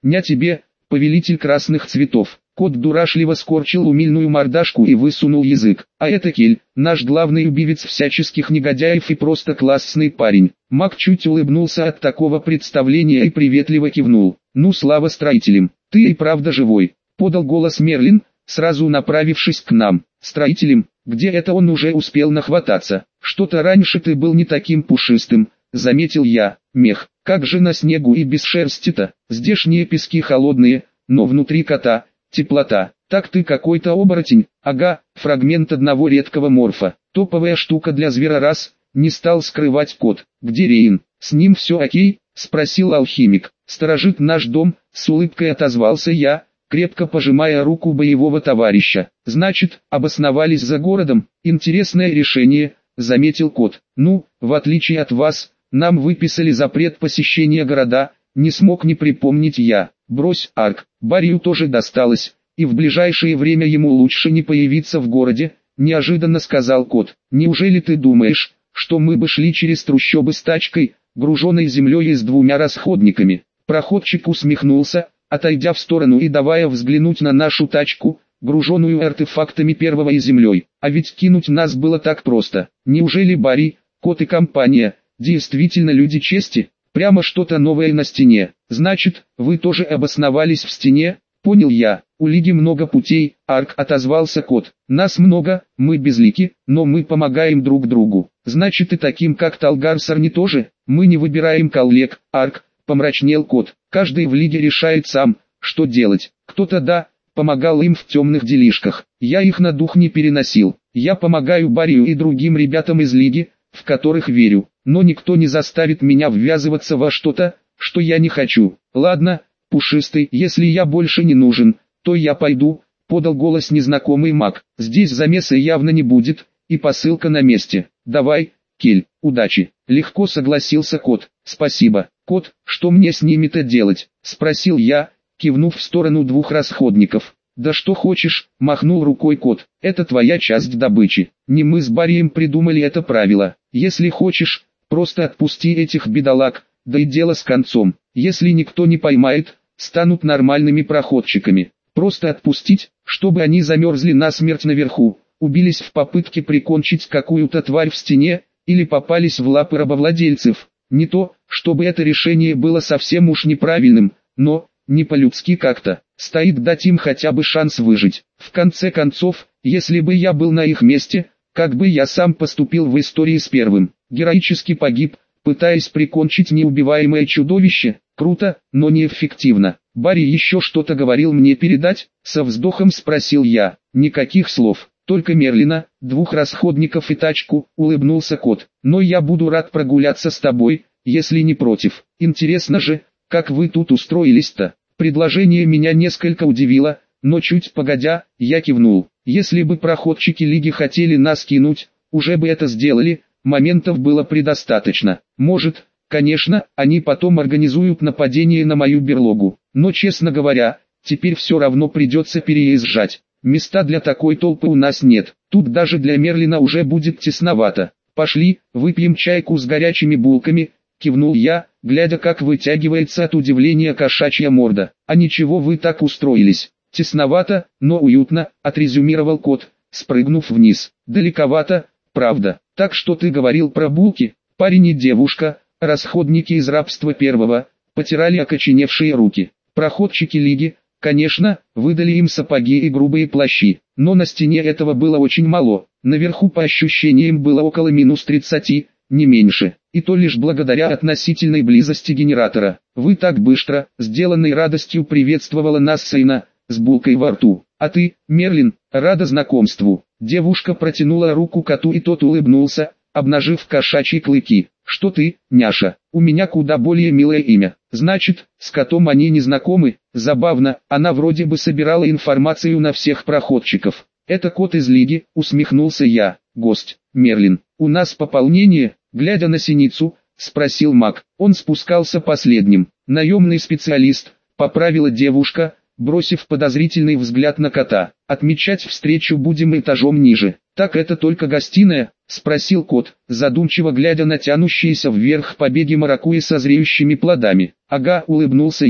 «Не тебе, повелитель красных цветов». Кот дурашливо скорчил умильную мордашку и высунул язык. «А это Кель, наш главный убивец всяческих негодяев и просто классный парень». Маг чуть улыбнулся от такого представления и приветливо кивнул. «Ну слава строителям, ты и правда живой», — подал голос Мерлин, сразу направившись к нам. «Строителям, где это он уже успел нахвататься? Что-то раньше ты был не таким пушистым», — заметил я. «Мех, как же на снегу и без шерсти-то? Здешние пески холодные, но внутри кота теплота. Так ты какой-то оборотень». «Ага, фрагмент одного редкого морфа. Топовая штука для звера раз», — не стал скрывать кот. «Где Рейн? С ним все окей?» — спросил алхимик. «Сторожит наш дом», — с улыбкой отозвался я, крепко пожимая руку боевого товарища. «Значит, обосновались за городом. Интересное решение», — заметил кот. «Ну, в отличие от вас, нам выписали запрет посещения города», — не смог не припомнить я. «Брось, Арк, Барию тоже досталось, и в ближайшее время ему лучше не появиться в городе», — неожиданно сказал кот. «Неужели ты думаешь, что мы бы шли через трущобы с тачкой, груженной землей и с 2 расходниками?» Проходчик усмехнулся, отойдя в сторону и давая взглянуть на нашу тачку, груженную артефактами первого и землей. «А ведь кинуть нас было так просто. Неужели Барри, кот и компания, действительно люди чести? Прямо что-то новое на стене. Значит, вы тоже обосновались в стене?» «Понял я. У Лиги много путей», — Арк, отозвался кот. «Нас много, мы безлики, но мы помогаем друг другу. Значит, и таким как Талгар Сарни тоже, мы не выбираем коллег, Арк», — помрачнел кот. «Каждый в Лиге решает сам, что делать. Кто-то да, помогал им в темных делишках. Я их на дух не переносил. Я помогаю Барию и другим ребятам из Лиги, в которых верю. Но никто не заставит меня ввязываться во что-то, что я не хочу. Ладно, Пушистый, если я больше не нужен, то я пойду», — подал голос незнакомый маг. «Здесь замеса явно не будет, и посылка на месте. Давай, Кель, удачи». Легко согласился кот. «Спасибо». «Кот, что мне с ними-то делать?» — спросил я, кивнув в сторону 2 расходников. «Да что хочешь», — махнул рукой кот. «Это твоя часть добычи. Не мы с Барием придумали это правило. Если хочешь, просто отпусти этих бедолаг, да и дело с концом. Если никто не поймает, станут нормальными проходчиками. Просто отпустить, чтобы они замерзли насмерть наверху, убились в попытке прикончить какую-то тварь в стене, или попались в лапы рабовладельцев. Не то, чтобы это решение было совсем уж неправильным, но, не по-людски как-то. Стоит дать им хотя бы шанс выжить. В конце концов, если бы я был на их месте, как бы я сам поступил в истории с первым. Героически погиб, пытаясь прикончить неубиваемое чудовище. Круто, но неэффективно. «Барри еще что-то говорил мне передать?» — со вздохом спросил я. «Никаких слов, только Мерлина, 2 расходников и тачку», — улыбнулся кот. «Но я буду рад прогуляться с тобой, если не против. Интересно же, как вы тут устроились-то?» Предложение меня несколько удивило, но чуть погодя, я кивнул. Если бы проходчики Лиги хотели нас кинуть, уже бы это сделали, моментов было предостаточно. Может, конечно, они потом организуют нападение на мою берлогу. Но честно говоря, теперь все равно придется переезжать. Места для такой толпы у нас нет. Тут даже для Мерлина уже будет тесновато. «Пошли, выпьем чайку с горячими булками», — кивнул я, глядя, как вытягивается от удивления кошачья морда. «А ничего вы так устроились. Тесновато, но уютно», — отрезюмировал кот, спрыгнув вниз. «Далековато, правда. Так что ты говорил про булки?» Парень и девушка, расходники из рабства первого, потирали окоченевшие руки. Проходчики Лиги, конечно, выдали им сапоги и грубые плащи, но на стене этого было очень мало. Наверху по ощущениям было около -30, не меньше, и то лишь благодаря относительной близости генератора. «Вы так быстро», — сделанной радостью приветствовала нас Сейна, с булкой во рту. «А ты, Мерлин, рада знакомству». Девушка протянула руку коту, и тот улыбнулся, обнажив кошачьи клыки. «Что ты, няша, у меня куда более милое имя». «Значит, с котом они не знакомы?» Забавно, она вроде бы собирала информацию на всех проходчиков. «Это кот из Лиги», — усмехнулся я. «Гость, Мерлин, у нас пополнение?» Глядя на синицу, спросил маг. Он спускался последним. «Наемный специалист», — поправила девушка, бросив подозрительный взгляд на кота. «Отмечать встречу будем этажом ниже». «Так это только гостиная?» — спросил кот, задумчиво глядя на тянущиеся вверх побеги маракуйи со зреющими плодами. «Ага», — улыбнулся я.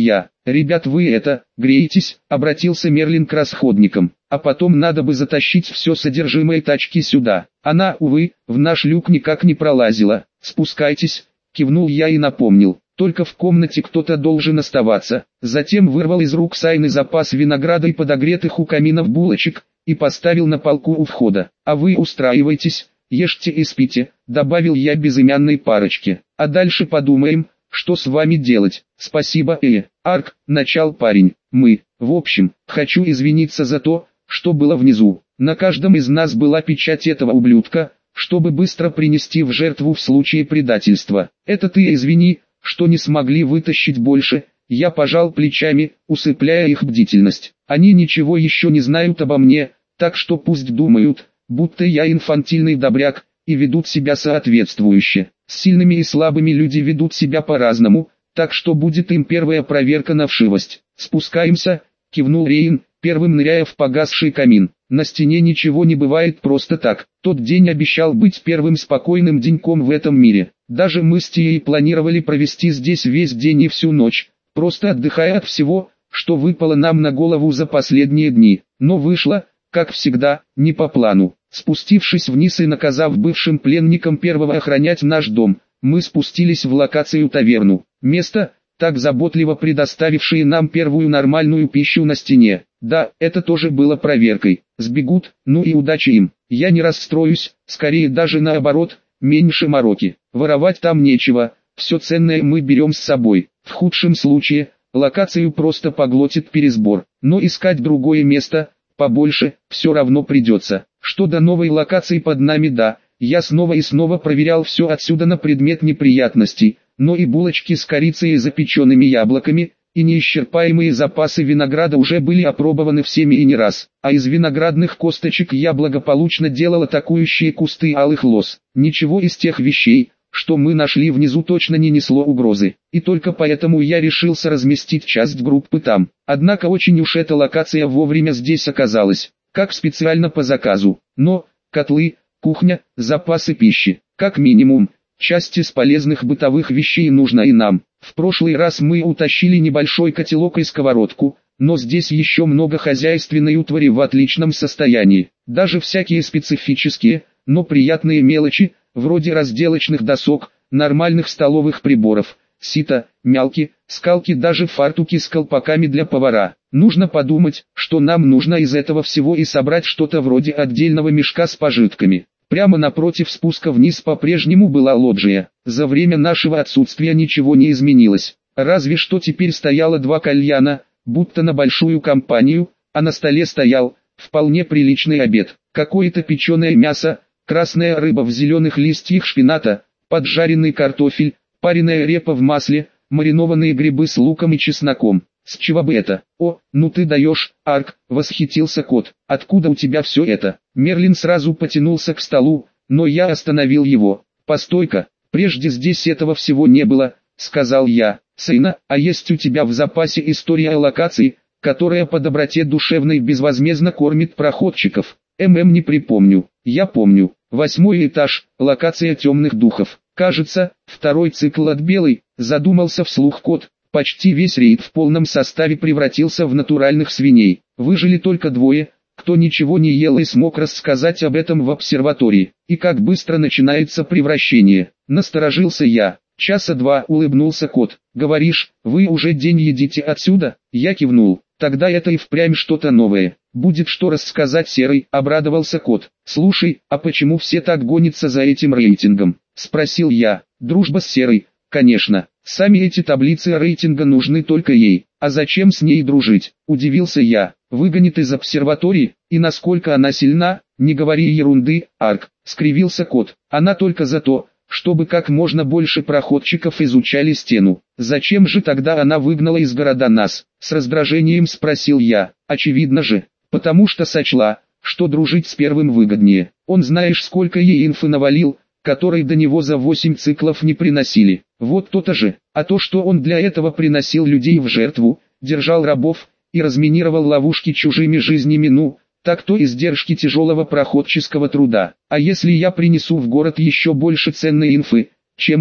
«Ребят, вы греетесь?» — обратился Мерлин к расходникам. «А потом надо бы затащить все содержимое тачки сюда. Она, увы, в наш люк никак не пролазила. Спускайтесь», — кивнул я и напомнил. «Только в комнате кто-то должен оставаться». Затем вырвал из рук Сайны запас винограда и подогретых у каминов булочек, и поставил на полку у входа. «А вы устраивайтесь, ешьте и спите», — добавил я безымянной парочке. «А дальше подумаем, что с вами делать». «Спасибо, Арк», — начал парень. В общем, хочу извиниться за то, что было внизу. На каждом из нас была печать этого ублюдка, чтобы быстро принести в жертву в случае предательства. Это ты извини, что не смогли вытащить больше». Я пожал плечами, усыпляя их бдительность. Они ничего еще не знают обо мне, так что пусть думают, будто я инфантильный добряк, и ведут себя соответствующе. С сильными и слабыми люди ведут себя по-разному, так что будет им первая проверка на вшивость. «Спускаемся», — кивнул Рейн, первым ныряя в погасший камин. На стене ничего не бывает просто так. Тот день обещал быть первым спокойным деньком в этом мире. Даже мы с Тией планировали провести здесь весь день и всю ночь, просто отдыхая от всего, что выпало нам на голову за последние дни. Но вышло, как всегда, не по плану. Спустившись вниз и наказав бывшим пленникам первого охранять наш дом, мы спустились в локацию таверну. Место, так заботливо предоставившее нам первую нормальную пищу на стене. Да, это тоже было проверкой. Сбегут, ну и удачи им. Я не расстроюсь, скорее даже наоборот, меньше мороки. Воровать там нечего, все ценное мы берем с собой. В худшем случае, локацию просто поглотит пересбор. Но искать другое место, побольше, все равно придется. Что до новой локации под нами, да, я снова и снова проверял все отсюда на предмет неприятностей, но и булочки с корицей и запеченными яблоками, и неисчерпаемые запасы винограда уже были опробованы всеми и не раз. А из виноградных косточек я благополучно делал атакующие кусты алых лоз. Ничего из тех вещей, что мы нашли внизу, точно не несло угрозы, и только поэтому я решился разместить часть группы там. Однако очень уж эта локация вовремя здесь оказалась, как специально по заказу. Но, котлы, кухня, запасы пищи, как минимум, часть из полезных бытовых вещей нужна и нам. В прошлый раз мы утащили небольшой котелок и сковородку, но здесь еще много хозяйственной утвари в отличном состоянии. Даже всякие специфические, но приятные мелочи, вроде разделочных досок, нормальных столовых приборов, сито, мялки, скалки, даже фартуки с колпаками для повара. Нужно подумать, что нам нужно из этого всего и собрать что-то вроде отдельного мешка с пожитками. Прямо напротив спуска вниз по-прежнему была лоджия. За время нашего отсутствия ничего не изменилось. Разве что теперь стояло 2 кальяна, будто на большую компанию, а на столе стоял вполне приличный обед. Какое-то печеное мясо, красная рыба в зеленых листьях шпината, поджаренный картофель, пареная репа в масле, маринованные грибы с луком и чесноком. «С чего бы это?» «О, ну ты даешь, Арк», — восхитился кот. «Откуда у тебя все это?» Мерлин сразу потянулся к столу, но я остановил его. «Постой-ка, прежде здесь этого всего не было», — сказал я. «Сайна, а есть у тебя в запасе история о локации, которая по доброте душевной безвозмездно кормит проходчиков?» Не припомню. Я помню. 8-й этаж, локация темных духов. Кажется, 2-й цикл от белой, задумался вслух кот. Почти весь рейд в полном составе превратился в натуральных свиней. Выжили только 2, кто ничего не ел и смог рассказать об этом в обсерватории. И как быстро начинается превращение. Насторожился я. «Часа 2», улыбнулся кот. «Говоришь, вы уже день едите отсюда?» Я кивнул. «Тогда это и впрямь что-то новое. Будет что рассказать, Серый», — обрадовался кот. «Слушай, а почему все так гонятся за этим рейтингом?» — спросил я. «Дружба с Серой, конечно. Сами эти таблицы рейтинга нужны только ей. А зачем с ней дружить?» — удивился я. «Выгонит из обсерватории, и насколько она сильна?» «Не говори ерунды, Арк», — скривился кот. «Она только за то, чтобы как можно больше проходчиков изучали стену. Зачем же тогда она выгнала из города нас?» С раздражением спросил я. «Очевидно же, потому что сочла, что дружить с первым выгоднее. Он знаешь сколько ей инфы навалил, которой до него за 8 циклов не приносили. Вот то-то же, а то что он для этого приносил людей в жертву, держал рабов и разминировал ловушки чужими жизнями, ну, так то издержки тяжелого проходческого труда. А если я принесу в город еще больше ценной инфы, чем он?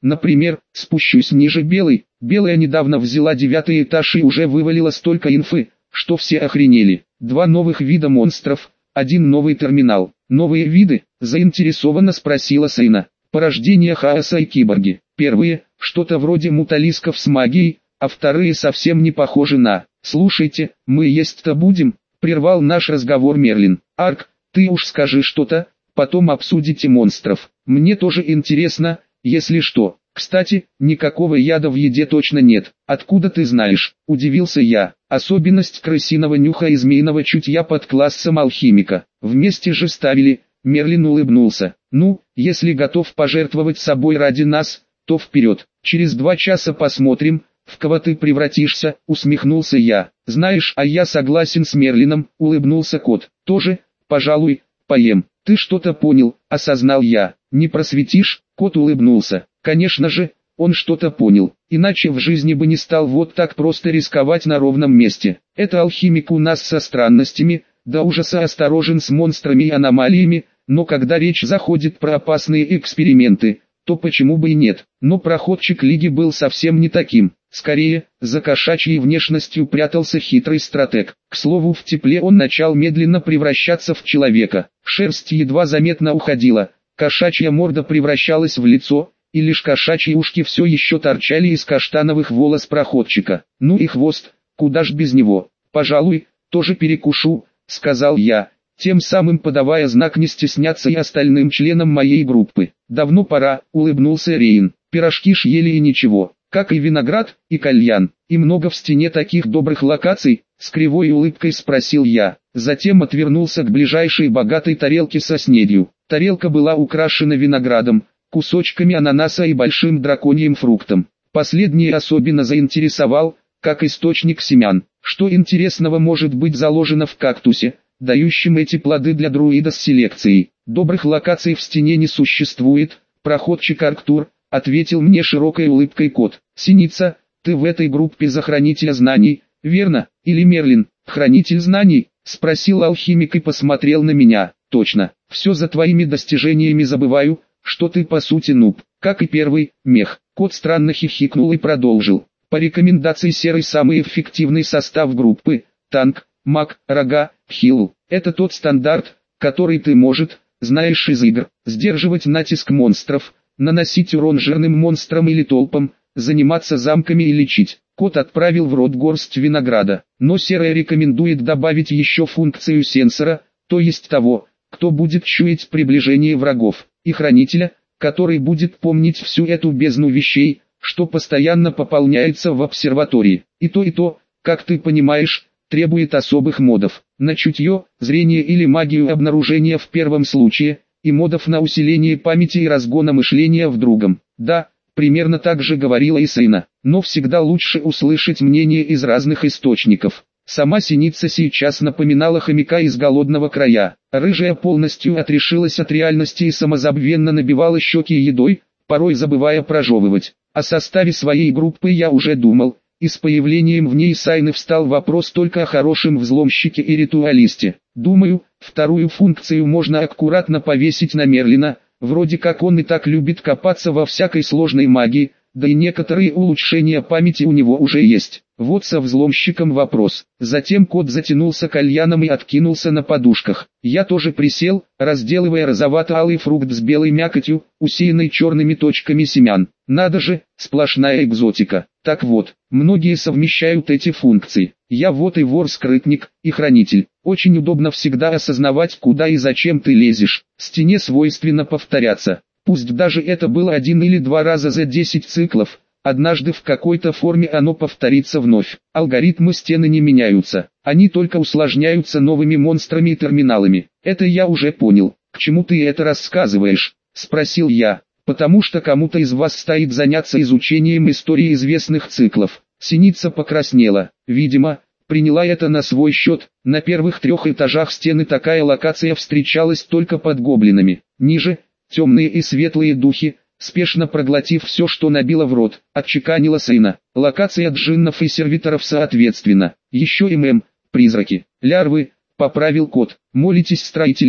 Например, спущусь ниже белой. Белая недавно взяла 9-й этаж и уже вывалила столько инфы, что все охренели. 2 новых вида монстров, 1 новый терминал. Новые виды? Заинтересованно спросила Сейна. Порождение хаоса и киборги. Первые, что-то вроде муталисков с магией, а вторые совсем не похожи на... «Слушайте, мы есть-то будем?» — прервал наш разговор Мерлин. «Арк, ты уж скажи что-то, потом обсудите монстров. Мне тоже интересно, если что. Кстати, никакого яда в еде точно нет. Откуда ты знаешь?» — удивился я. «Особенность крысиного нюха и змеиного чутья под классом алхимика. Вместе же ставили». Мерлин улыбнулся. «Ну, если готов пожертвовать собой ради нас, то вперед. Через 2 часа посмотрим, в кого ты превратишься», — усмехнулся я. «Знаешь, а я согласен с Мерлином», — улыбнулся кот. «Тоже, пожалуй, поем». «Ты что-то понял», — осознал я. «Не просветишь?» — кот улыбнулся. «Конечно же, он что-то понял, иначе в жизни бы не стал вот так просто рисковать на ровном месте. Это алхимик у нас со странностями, до ужаса осторожен с монстрами и аномалиями, но когда речь заходит про опасные эксперименты, то почему бы и нет. Но проходчик Лиги был совсем не таким. Скорее, за кошачьей внешностью прятался хитрый стратег. К слову, в тепле он начал медленно превращаться в человека. Шерсть едва заметно уходила, кошачья морда превращалась в лицо, и лишь кошачьи ушки все еще торчали из каштановых волос проходчика. «Ну и хвост, куда ж без него? Пожалуй, тоже перекушу», — сказал я, тем самым подавая знак не стесняться и остальным членам моей группы. «Давно пора», — улыбнулся Рейн. «Пирожки ж ели и ничего, как и виноград, и кальян, и много в стене таких добрых локаций», — с кривой улыбкой спросил я. Затем отвернулся к ближайшей богатой тарелке со снедью. Тарелка была украшена виноградом, кусочками ананаса и большим драконьим фруктом. Последний особенно заинтересовал, как источник семян. Что интересного может быть заложено в кактусе, дающем эти плоды для друида с селекцией? «Добрых локаций в стене не существует, проходчик Арктур», — ответил мне широкой улыбкой кот. «Синица, ты в этой группе за хранителя знаний, верно? Или Мерлин, хранитель знаний?» — спросил алхимик и посмотрел на меня. «Точно, все за твоими достижениями забываю, что ты по сути нуб, как и первый, мех». Кот странно хихикнул и продолжил. «По рекомендации серый самый эффективный состав группы, танк, маг, рога, хил. Это тот стандарт, который ты может, знаешь из игр, сдерживать натиск монстров, наносить урон жирным монстрам или толпам, заниматься замками и лечить». Кот отправил в рот горсть винограда, но серая рекомендует добавить еще функцию сенсора, то есть того, кто будет чуять приближение врагов, и хранителя, который будет помнить всю эту бездну вещей, что постоянно пополняется в обсерватории. И то, как ты понимаешь, требует особых модов на чутье, зрение или магию обнаружения в первом случае, и модов на усиление памяти и разгона мышления в другом. Да, примерно так же говорила и Сейна, но всегда лучше услышать мнение из разных источников. Сама синица сейчас напоминала хомяка из голодного края. Рыжая полностью отрешилась от реальности и самозабвенно набивала щеки едой, порой забывая прожевывать. О составе своей группы я уже думал, и с появлением в ней Сайны встал вопрос только о хорошем взломщике и ритуалисте. Думаю, вторую функцию можно аккуратно повесить на Мерлина, вроде как он и так любит копаться во всякой сложной магии, да и некоторые улучшения памяти у него уже есть. Вот со взломщиком вопрос. Затем кот затянулся кальяном и откинулся на подушках. Я тоже присел, разделывая розовато-алый фрукт с белой мякотью, усеянной черными точками семян. Надо же, сплошная экзотика. Так вот, многие совмещают эти функции. Я вот и вор-скрытник, и хранитель. Очень удобно всегда осознавать, куда и зачем ты лезешь. Стене свойственно повторяться. Пусть даже это было 1 или 2 раза за 10 циклов, однажды в какой-то форме оно повторится вновь. Алгоритмы стены не меняются, они только усложняются новыми монстрами и терминалами. Это я уже понял. «К чему ты это рассказываешь?» — спросил я. «Потому что кому-то из вас стоит заняться изучением истории известных циклов». Синица покраснела. Видимо, приняла это на свой счет. На первых 3 этажах стены такая локация встречалась только под гоблинами. Ниже — темные и светлые духи, спешно проглотив все, что набило в рот, отчеканила Сейна. Локация джиннов и сервиторов соответственно. Еще призраки, лярвы, поправил кот. Молитесь строителям,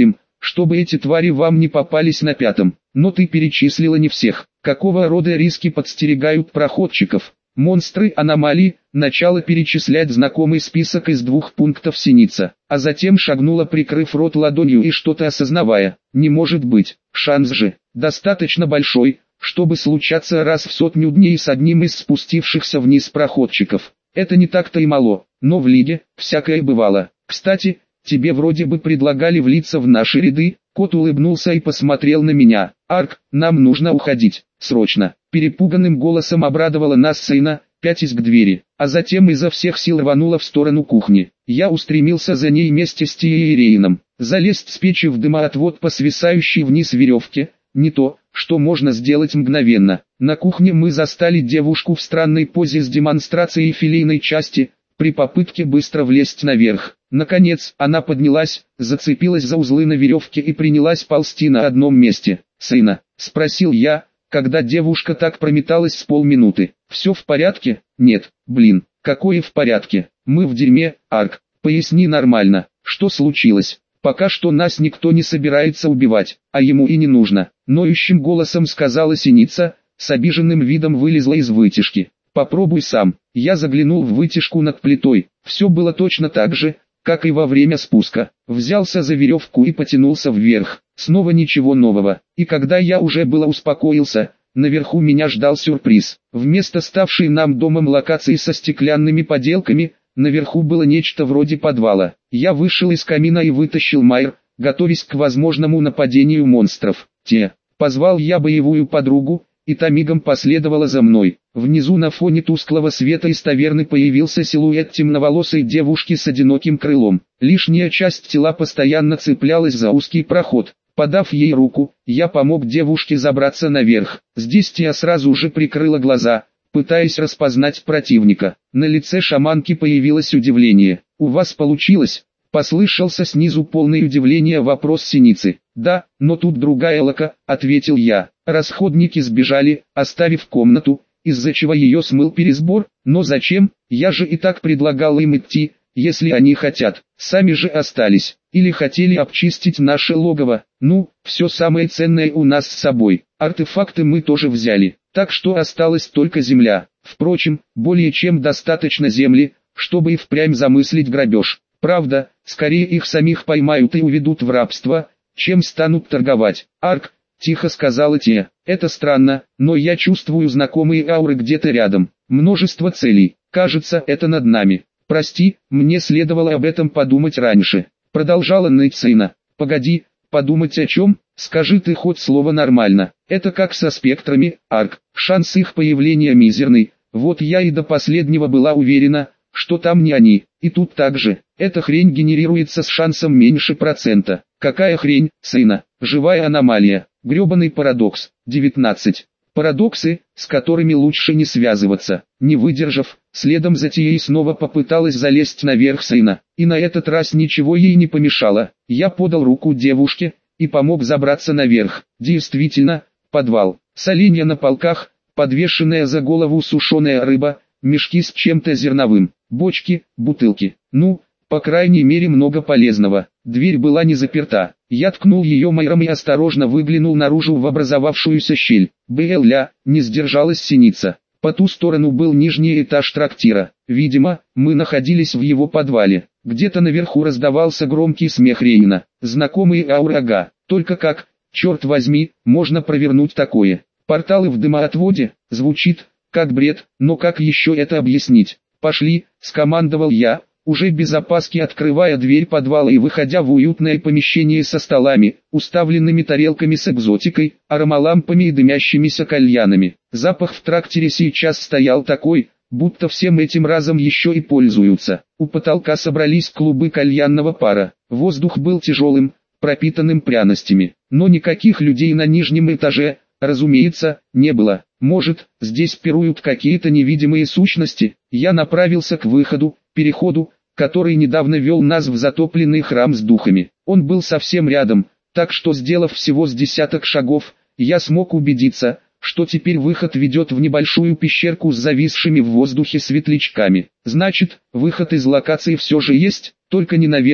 чтобы эти твари вам не попались на пятом. Но ты перечислила не всех. Какого рода риски подстерегают проходчиков? Монстры, аномалии, начала перечислять знакомый список из 2 пунктов Синица, а затем шагнула, прикрыв рот ладонью и что-то осознавая. Не может быть, шанс же достаточно большой, чтобы случаться раз в 100 дней с одним из спустившихся вниз проходчиков. Это не так-то и мало, но в лиге всякое бывало. Кстати, тебе вроде бы предлагали влиться в наши ряды. Кот улыбнулся и посмотрел на меня. Арк, нам нужно уходить, срочно. Перепуганным голосом обрадовала нас Сейна, пятясь к двери, а затем изо всех сил рванула в сторону кухни. Я устремился за ней вместе с Тией и Рейном. Залезть с печи в дымоотвод по свисающей вниз веревке — не то, что можно сделать мгновенно. На кухне мы застали девушку в странной позе с демонстрацией филейной части, при попытке быстро влезть наверх. Наконец, она поднялась, зацепилась за узлы на веревке и принялась ползти на одном месте. «Сейна?» — спросил я, когда девушка так прометалась с полминуты. «Все в порядке?» «Нет, блин, какое в порядке? Мы в дерьме, Арк. Поясни нормально, что случилось?» «Пока что нас никто не собирается убивать, а ему и не нужно», — ноющим голосом сказала Синица, с обиженным видом вылезла из вытяжки. «Попробуй сам». Я заглянул в вытяжку над плитой. Все было точно так же, как и во время спуска. Взялся за веревку и потянулся вверх. Снова ничего нового. И когда я уже было успокоился, наверху меня ждал сюрприз. Вместо ставшей нам домом локации со стеклянными поделками, наверху было нечто вроде подвала. Я вышел из камина и вытащил Майр, готовясь к возможному нападению монстров. Позвал я боевую подругу, и та мигом последовала за мной. Внизу на фоне тусклого света из таверны появился силуэт темноволосой девушки с одиноким крылом. Лишняя часть тела постоянно цеплялась за узкий проход. Подав ей руку, я помог девушке забраться наверх. Здесь Тия сразу же прикрыла глаза, пытаясь распознать противника. На лице шаманки появилось удивление. «У вас получилось?» — послышался снизу полный удивления вопрос Синицы. «Да, но тут другая лока», — ответил я. Расходники сбежали, оставив комнату, из-за чего ее смыл пересбор. Но зачем? Я же и так предлагал им идти, если они хотят. Сами же остались. Или хотели обчистить наше логово. Ну, все самое ценное у нас с собой. Артефакты мы тоже взяли. Так что осталась только земля. Впрочем, более чем достаточно земли, чтобы и впрямь замыслить грабеж. Правда, скорее их самих поймают и уведут в рабство, чем станут торговать. Арк, тихо сказала Тия. Это странно, но я чувствую знакомые ауры где-то рядом. Множество целей. Кажется, это над нами. Прости, мне следовало об этом подумать раньше. Продолжала ныть Сейна. Погоди, подумать о чем? Скажи ты хоть слово нормально. Это как со спектрами, Арк. Шанс их появления мизерный. Вот я и до последнего была уверена, что там не они. И тут также. Эта хрень генерируется с шансом меньше процента. Какая хрень, Сейна? Живая аномалия. Гребаный парадокс. 19. Парадоксы, с которыми лучше не связываться. Не выдержав, следом за Тией снова попыталась залезть наверх Сейна. И на этот раз ничего ей не помешало. Я подал руку девушке и помог забраться наверх. Действительно, подвал. Соленья на полках, подвешенная за голову сушеная рыба, мешки с чем-то зерновым, бочки, бутылки. Ну, по крайней мере много полезного. Дверь была не заперта. Я ткнул ее майром и осторожно выглянул наружу в образовавшуюся щель. «Бля!» — не сдержалась Синица. По ту сторону был нижний этаж трактира. Видимо, мы находились в его подвале. Где-то наверху раздавался громкий смех Рейна. Знакомые ауры, ага. Только как, черт возьми, можно провернуть такое? Порталы в дымоотводе? Звучит, как бред, но как еще это объяснить? «Пошли», — скомандовал я, уже без опаски открывая дверь подвала и выходя в уютное помещение со столами, уставленными тарелками с экзотикой, аромалампами и дымящимися кальянами. Запах в трактире сейчас стоял такой, будто всем этим разом еще и пользуются. У потолка собрались клубы кальянного пара. Воздух был тяжелым, пропитанным пряностями. Но никаких людей на нижнем этаже, разумеется, не было. Может, здесь пируют какие-то невидимые сущности? Я направился к выходу, переходу, который недавно вел нас в затопленный храм с духами. Он был совсем рядом, так что, сделав всего с десяток шагов, я смог убедиться, что теперь выход ведет в небольшую пещерку с зависшими в воздухе светлячками. Значит, выход из локации все же есть, только не наверх,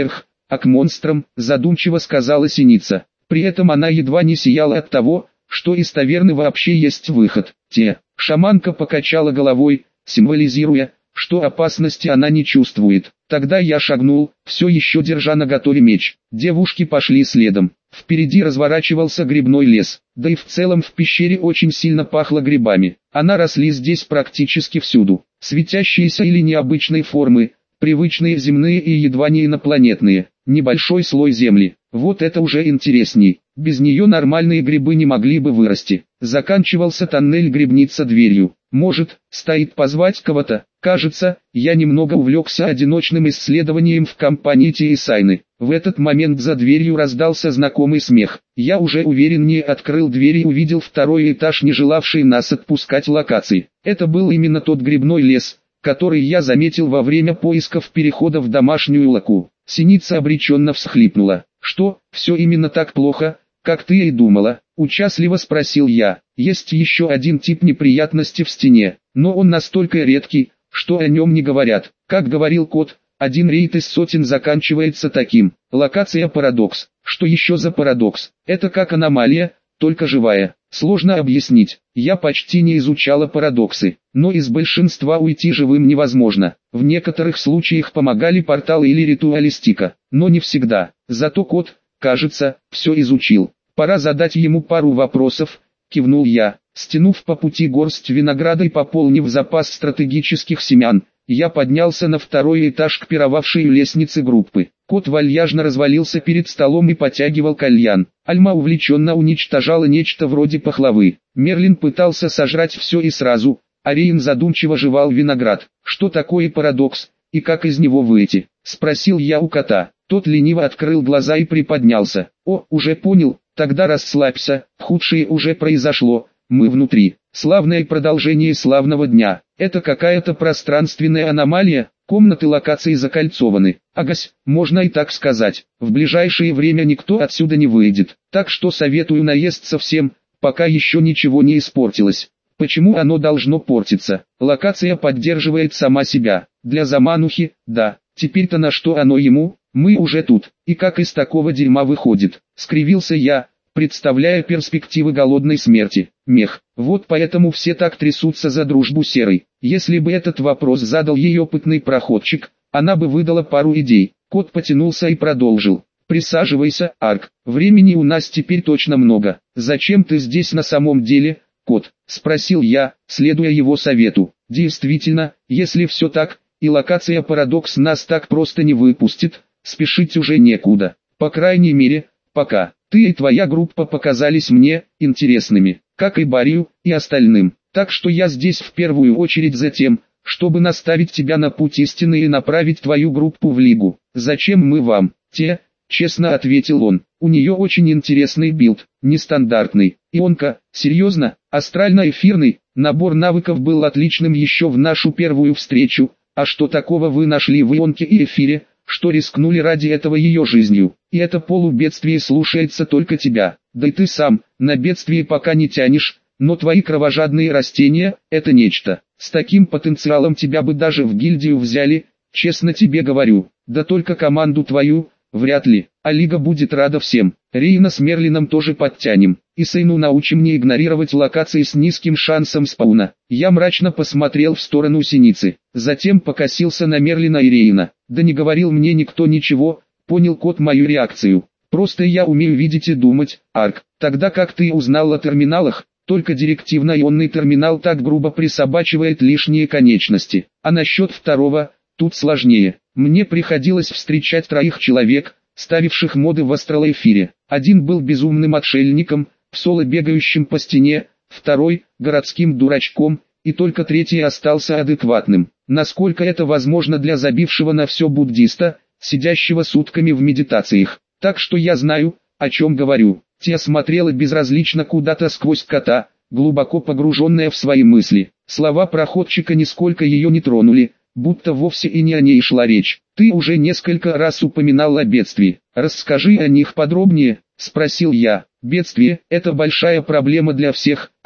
а к монстрам, задумчиво сказала Синица. При этом она едва не сияла от того, что из таверны вообще есть выход. Шаманка покачала головой, символизируя, что опасности она не чувствует. Тогда я шагнул, все еще держа наготове меч. Девушки пошли следом. Впереди разворачивался грибной лес, да и в целом в пещере очень сильно пахло грибами. Они росли здесь практически всюду. Светящиеся или необычной формы, привычные земные и едва не инопланетные. Небольшой слой земли. Вот это уже интересней. Без нее нормальные грибы не могли бы вырасти. Заканчивался тоннель грибница дверью. Может, стоит позвать кого-то? Кажется, я немного увлекся одиночным исследованием в компании Ти и Сайны. В этот момент за дверью раздался знакомый смех. Я уже увереннее открыл дверь и увидел второй этаж, не желавший нас отпускать локации. Это был именно тот грибной лес, который я заметил во время поисков перехода в домашнюю лаку. Синица обреченно всхлипнула. «Что, все именно так плохо, как ты и думала?» — участливо спросил я. «Есть еще один тип неприятности в стене, но он настолько редкий, что о нем не говорят. Как говорил кот, один рейд из сотен заканчивается таким. Локация парадокс. Что еще за парадокс? Это как аномалия, только живая. Сложно объяснить. Я почти не изучала парадоксы, но из большинства уйти живым невозможно. В некоторых случаях помогали порталы или ритуалистика, но не всегда. Зато кот, кажется, все изучил. Пора задать ему пару вопросов, кивнул я. Стянув по пути горсть винограда и пополнив запас стратегических семян, я поднялся на второй этаж к пировавшей лестнице группы. Кот вальяжно развалился перед столом и потягивал кальян. Альма увлеченно уничтожала нечто вроде пахлавы. Мерлин пытался сожрать все и сразу, а Рейн задумчиво жевал виноград. «Что такое парадокс, и как из него выйти?» — спросил я у кота. Тот лениво открыл глаза и приподнялся. «О, уже понял, тогда расслабься, худшее уже произошло, мы внутри. Славное продолжение славного дня. Это какая-то пространственная аномалия, комнаты локаций закольцованы. Агась, можно и так сказать. В ближайшее время никто отсюда не выйдет. Так что советую наесться всем, пока еще ничего не испортилось. Почему оно должно портиться? Локация поддерживает сама себя. Для заманухи, да. Теперь-то на что оно ему? Мы уже тут. И как из такого дерьма выходит? Скривился я, представляя перспективы голодной смерти. Мех. Вот поэтому все так трясутся за дружбу Серой. Если бы этот вопрос задал ей опытный проходчик, она бы выдала пару идей. Кот потянулся и продолжил. «Присаживайся, Арк. Времени у нас теперь точно много. Зачем ты здесь на самом деле, кот?» — спросил я, следуя его совету. «Действительно, если все так, и локация парадокс нас так просто не выпустит, спешить уже некуда. По крайней мере, пока. Ты и твоя группа показались мне интересными, как и Барию, и остальным. Так что я здесь в первую очередь за тем, чтобы наставить тебя на путь истины и направить твою группу в Лигу. Зачем мы вам?» Честно ответил он. «У нее очень интересный билд, нестандартный. Ионка, серьезно, астрально-эфирный, набор навыков был отличным еще в нашу первую встречу. А что такого вы нашли в Ионке и Эфире, что рискнули ради этого ее жизнью? И это полубедствие слушается только тебя. Да и ты сам, на бедствие пока не тянешь, но твои кровожадные растения – это нечто. С таким потенциалом тебя бы даже в гильдию взяли, честно тебе говорю. Да только команду твою, вряд ли. А Лига будет рада всем. Рейна с Мерлином тоже подтянем. И Сейну научим не игнорировать локации с низким шансом спауна». Я мрачно посмотрел в сторону Синицы. Затем покосился на Мерлина и Рейна. «Да не говорил мне никто ничего», — понял кот мою реакцию. «Просто я умею видеть и думать, Арк. Тогда как ты узнал о терминалах? Только директивно-ионный терминал так грубо присобачивает лишние конечности. А насчет второго, тут сложнее. Мне приходилось встречать 3 человек, ставивших моды в астралоэфире. Один был безумным отшельником, в соло бегающим по стене, второй – городским дурачком, и только третий остался адекватным. Насколько это возможно для забившего на все буддиста, сидящего сутками в медитациях. Так что я знаю, о чем говорю». Тя смотрела безразлично куда-то сквозь кота, глубоко погруженная в свои мысли. Слова проходчика нисколько ее не тронули, будто вовсе и не о ней шла речь. «Ты уже несколько раз упоминал о бедствии. Расскажи о них подробнее», — спросил я. «Бедствие — это большая проблема для всех, Арк.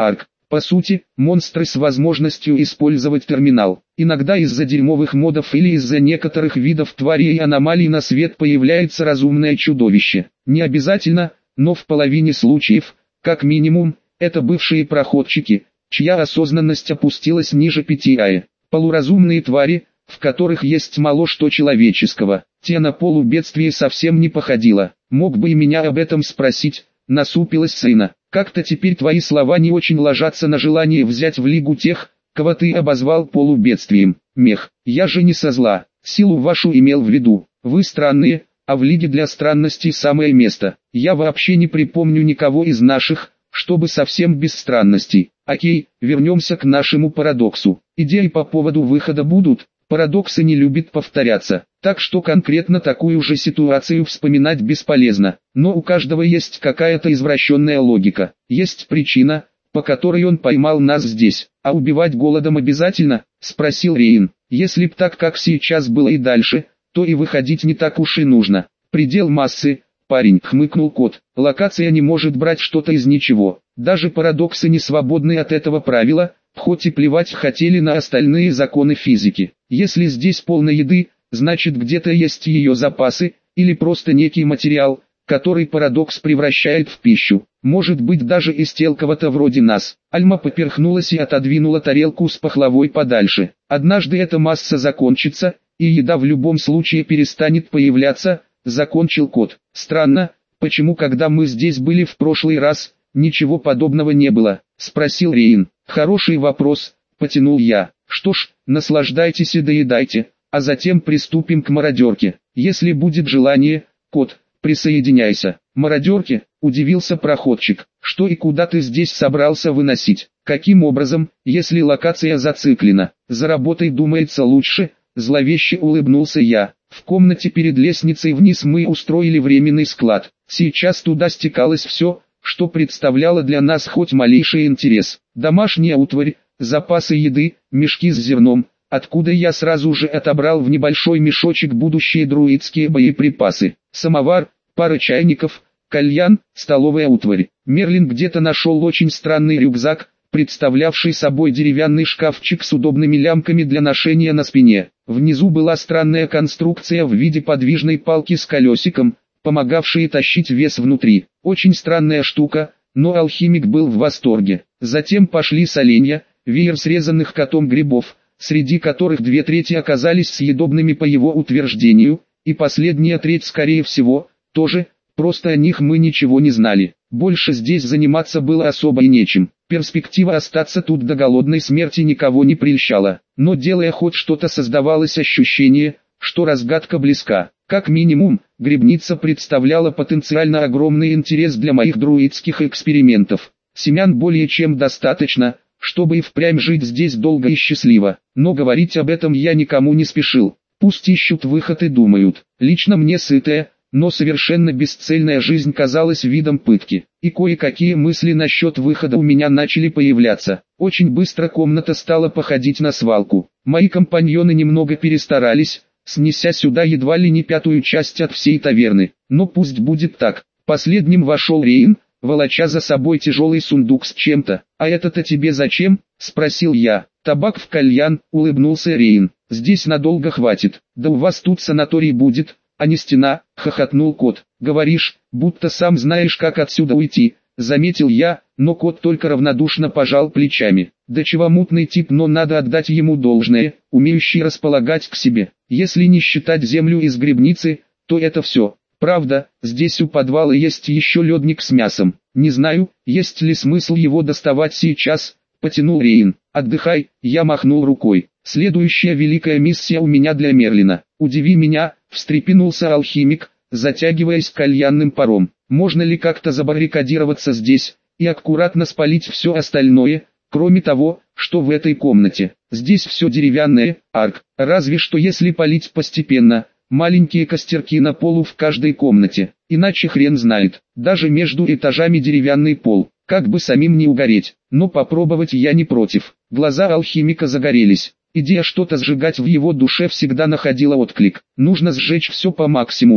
По сути, монстры с возможностью использовать терминал. Иногда из-за дерьмовых модов или из-за некоторых видов тварей и аномалий на свет появляется разумное чудовище. Не обязательно, но в половине случаев, как минимум, это бывшие проходчики, чья осознанность опустилась ниже 5 АЭ. Полуразумные твари, в которых есть мало что человеческого. Те на полубедствие совсем не походило. Мог бы и меня об этом спросить, насупилась сына. Как-то теперь твои слова не очень ложатся на желание взять в лигу тех, кого ты обозвал полубедствием. Мех, я же не со зла, силу вашу имел в виду. Вы странные, а в лиге для странностей самое место. Я вообще не припомню никого из наших, чтобы совсем без странностей. Окей, вернемся к нашему парадоксу. Идеи по поводу выхода будут. Парадоксы не любят повторяться, так что конкретно такую же ситуацию вспоминать бесполезно. Но у каждого есть какая-то извращенная логика. Есть причина, по которой он поймал нас здесь. А убивать голодом обязательно? Спросил Рейн. Если б так, как сейчас было и дальше, то и выходить не так уж и нужно. Предел массы, парень, хмыкнул кот. Локация не может брать что-то из ничего. Даже парадоксы не свободны от этого правила, хоть и плевать хотели на остальные законы физики. Если здесь полно еды, значит где-то есть ее запасы, или просто некий материал, который парадокс превращает в пищу. Может быть даже из тел кого-то вроде нас. Альма поперхнулась и отодвинула тарелку с пахлавой подальше. Однажды эта масса закончится, и еда в любом случае перестанет появляться, закончил кот. Странно, почему когда мы здесь были в прошлый раз, ничего подобного не было, спросил Рейн. Хороший вопрос, потянул я. Что ж, наслаждайтесь и доедайте, а затем приступим к мародерке. Если будет желание, кот, присоединяйся. Мародерке, удивился проходчик. Что и куда ты здесь собрался выносить? Каким образом, если локация зациклена? За работой думается лучше, зловеще улыбнулся я. В комнате перед лестницей вниз мы устроили временный склад. Сейчас туда стекалось все, что представляло для нас хоть малейший интерес. Домашняя утварь, запасы еды, мешки с зерном, откуда я сразу же отобрал в небольшой мешочек будущие друидские боеприпасы. Самовар, пара чайников, кальян, столовая утварь. Мерлин где-то нашел очень странный рюкзак, представлявший собой деревянный шкафчик с удобными лямками для ношения на спине. Внизу была странная конструкция в виде подвижной палки с колесиком, помогавшие тащить вес внутри. Очень странная штука, но алхимик был в восторге. Затем пошли соленья, веер срезанных котом грибов, среди которых 2/3 оказались съедобными по его утверждению, и последняя треть скорее всего, тоже, просто о них мы ничего не знали. Больше здесь заниматься было особо и нечем. Перспектива остаться тут до голодной смерти никого не прельщала, но делая хоть что-то создавалось ощущение, что разгадка близка. Как минимум, грибница представляла потенциально огромный интерес для моих друидских экспериментов. Семян более чем достаточно, чтобы и впрямь жить здесь долго и счастливо, но говорить об этом я никому не спешил. Пусть ищут выход и думают. Лично мне сытая, но совершенно бесцельная жизнь казалась видом пытки, и кое-какие мысли насчет выхода у меня начали появляться. Очень быстро комната стала походить на свалку. Мои компаньоны немного перестарались, снеся сюда едва ли не 1/5 часть от всей таверны. Но пусть будет так. Последним вошел Рейн, волоча за собой тяжелый сундук с чем-то. «А это-то тебе зачем?» – спросил я. «Табак в кальян», – улыбнулся Рейн. «Здесь надолго хватит. Да у вас тут санаторий будет, а не стена», – хохотнул кот. «Говоришь, будто сам знаешь, как отсюда уйти», – заметил я, но кот только равнодушно пожал плечами. Да чего мутный тип, но надо отдать ему должное, умеющий располагать к себе. Если не считать землю из грибницы, то это все. Правда, здесь у подвала есть еще ледник с мясом. Не знаю, есть ли смысл его доставать сейчас, потянул Рейн. Отдыхай, я махнул рукой. Следующая великая миссия у меня для Мерлина. Удиви меня, встрепенулся алхимик, затягиваясь кальянным паром. Можно ли как-то забаррикадироваться здесь и аккуратно спалить все остальное, кроме того, что в этой комнате? Здесь все деревянное, арк, разве что если палить постепенно, маленькие костерки на полу в каждой комнате, иначе хрен знает, даже между этажами деревянный пол, как бы самим не угореть, но попробовать я не против. Глаза алхимика загорелись. Идея что-то сжигать в его душе всегда находила отклик. Нужно сжечь все по максимуму,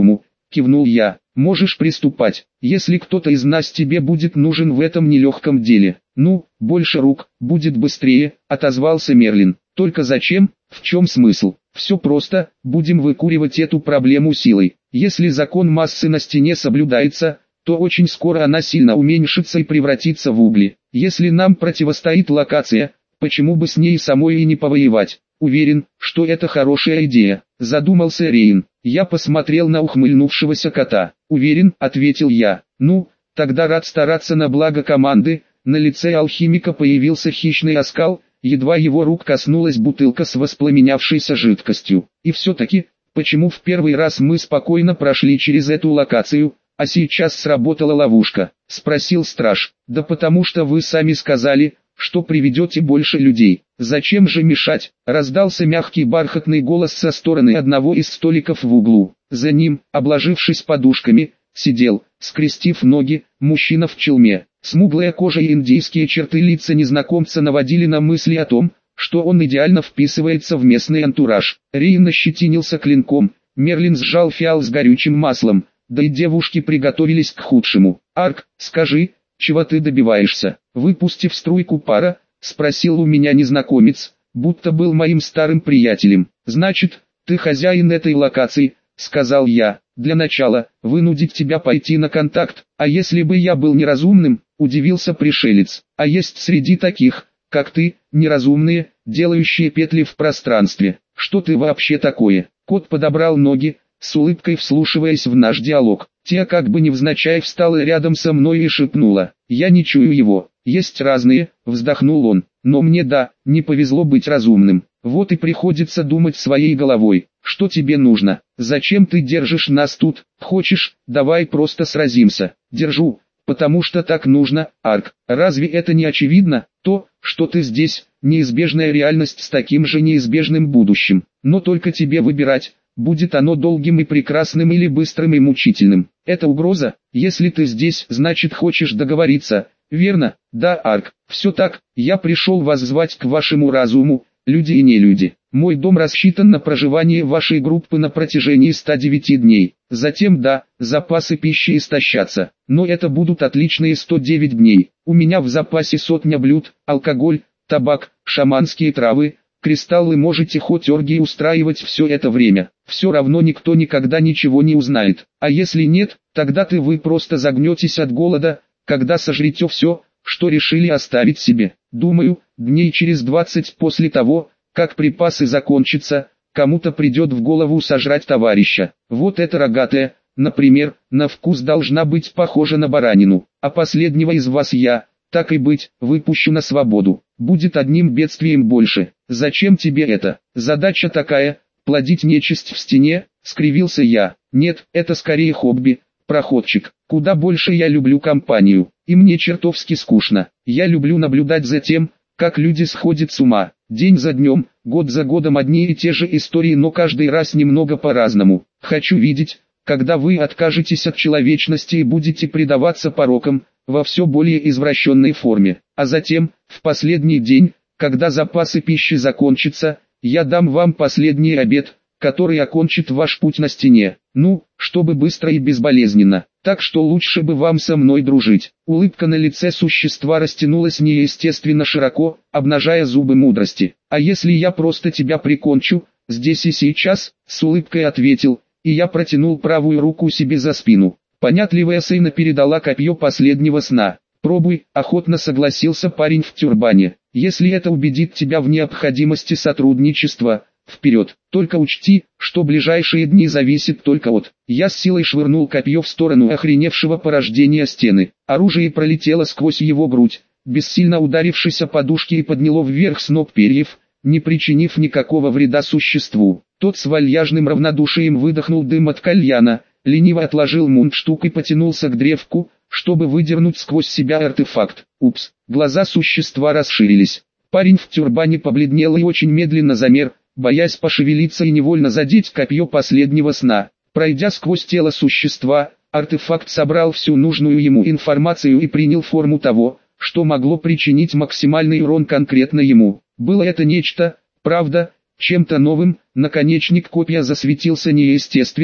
кивнул я. Можешь приступать, если кто-то из нас тебе будет нужен в этом нелегком деле. Ну, больше рук, будет быстрее, отозвался Мерлин. Только зачем? В чем смысл? Все просто, будем выкуривать эту проблему силой. Если закон массы на стене соблюдается, то очень скоро она сильно уменьшится и превратится в угли. Если нам противостоит локация, почему бы с ней самой и не повоевать? Уверен, что это хорошая идея, задумался Рейн. Я посмотрел на ухмыльнувшегося кота. Уверен, ответил я. Ну, тогда рад стараться на благо команды. На лице алхимика появился хищный оскал, едва его рук коснулась бутылка с воспламенявшейся жидкостью. И все-таки, почему в первый раз мы спокойно прошли через эту локацию, а сейчас сработала ловушка? Спросил страж. Да потому что вы сами сказали, что приведете больше людей. Зачем же мешать? Раздался мягкий бархатный голос со стороны одного из столиков в углу. За ним, обложившись подушками, сидел, скрестив ноги, мужчина в челме. Смуглая кожа и индийские черты лица незнакомца наводили на мысли о том, что он идеально вписывается в местный антураж. Рейн ощетинился клинком, Мерлин сжал фиал с горючим маслом, да и девушки приготовились к худшему. «Арк, скажи, чего ты добиваешься?» Выпустив струйку пара, спросил у меня незнакомец, будто был моим старым приятелем. «Значит, ты хозяин этой локации», — сказал я. «Для начала, вынудить тебя пойти на контакт, а если бы я был неразумным?» — удивился пришелец. «А есть среди таких, как ты, неразумные, делающие петли в пространстве. Что ты вообще такое?» Кот подобрал ноги, с улыбкой вслушиваясь в наш диалог. Тия как бы невзначай встала рядом со мной и шепнула. «Я не чую его. Есть разные», — вздохнул он. «Но мне не повезло быть разумным. Вот и приходится думать своей головой. Что тебе нужно? Зачем ты держишь нас тут? Хочешь, давай просто сразимся». «Держу, потому что так нужно, Арк. Разве это не очевидно? То, что ты здесь, неизбежная реальность с таким же неизбежным будущим. Но только тебе выбирать, будет оно долгим и прекрасным или быстрым и мучительным. Это угроза? Если ты здесь, значит хочешь договориться, верно?» «Да, Арк, все так. Я пришел вас звать к вашему разуму, люди и не люди. Мой дом рассчитан на проживание вашей группы на протяжении 109 дней. Затем запасы пищи истощатся. Но это будут отличные 109 дней. У меня в запасе сотня блюд, алкоголь, табак, шаманские травы, кристаллы. Можете хоть оргии устраивать все это время. Все равно никто никогда ничего не узнает. А если нет, тогда вы просто загнетесь от голода, когда сожрете все, что решили оставить себе. Думаю, дней через 20 после того, как припасы закончатся, кому-то придет в голову сожрать товарища. Вот эта рогатая, например, на вкус должна быть похожа на баранину. А последнего из вас я, так и быть, выпущу на свободу. Будет одним бедствием больше. Зачем тебе это? Задача такая, плодить нечисть в стене, скривился я. Нет, это скорее хобби, проходчик. Куда больше я люблю компанию, и мне чертовски скучно. Я люблю наблюдать за тем, как люди сходят с ума. День за днем, год за годом одни и те же истории, но каждый раз немного по-разному. Хочу видеть, когда вы откажетесь от человечности и будете предаваться порокам, во все более извращенной форме. А затем, в последний день, когда запасы пищи закончатся, я дам вам последний обед, который окончит ваш путь на стене. Ну, чтобы быстро и безболезненно. Так что лучше бы вам со мной дружить. Улыбка на лице существа растянулась неестественно широко, обнажая зубы мудрости. «А если я просто тебя прикончу, здесь и сейчас?» — с улыбкой ответил, и я протянул правую руку себе за спину. Понятливая Сейна передала копье последнего сна. «Пробуй», — охотно согласился парень в тюрбане. «Если это убедит тебя в необходимости сотрудничества, вперед. Только учти, что ближайшие дни зависят только от...» Я с силой швырнул копье в сторону охреневшего порождения стены. Оружие пролетело сквозь его грудь, бессильно ударившись о подушки, и подняло вверх сноп перьев, не причинив никакого вреда существу. Тот с вальяжным равнодушием выдохнул дым от кальяна, лениво отложил мундштук и потянулся к древку, чтобы выдернуть сквозь себя артефакт. Упс, глаза существа расширились. Парень в тюрбане побледнел и очень медленно замер, боясь пошевелиться и невольно задеть копье последнего сна. Пройдя сквозь тело существа, артефакт собрал всю нужную ему информацию и принял форму того, что могло причинить максимальный урон конкретно ему. Было это нечто, правда, чем-то новым. Наконечник копья засветился неестественным,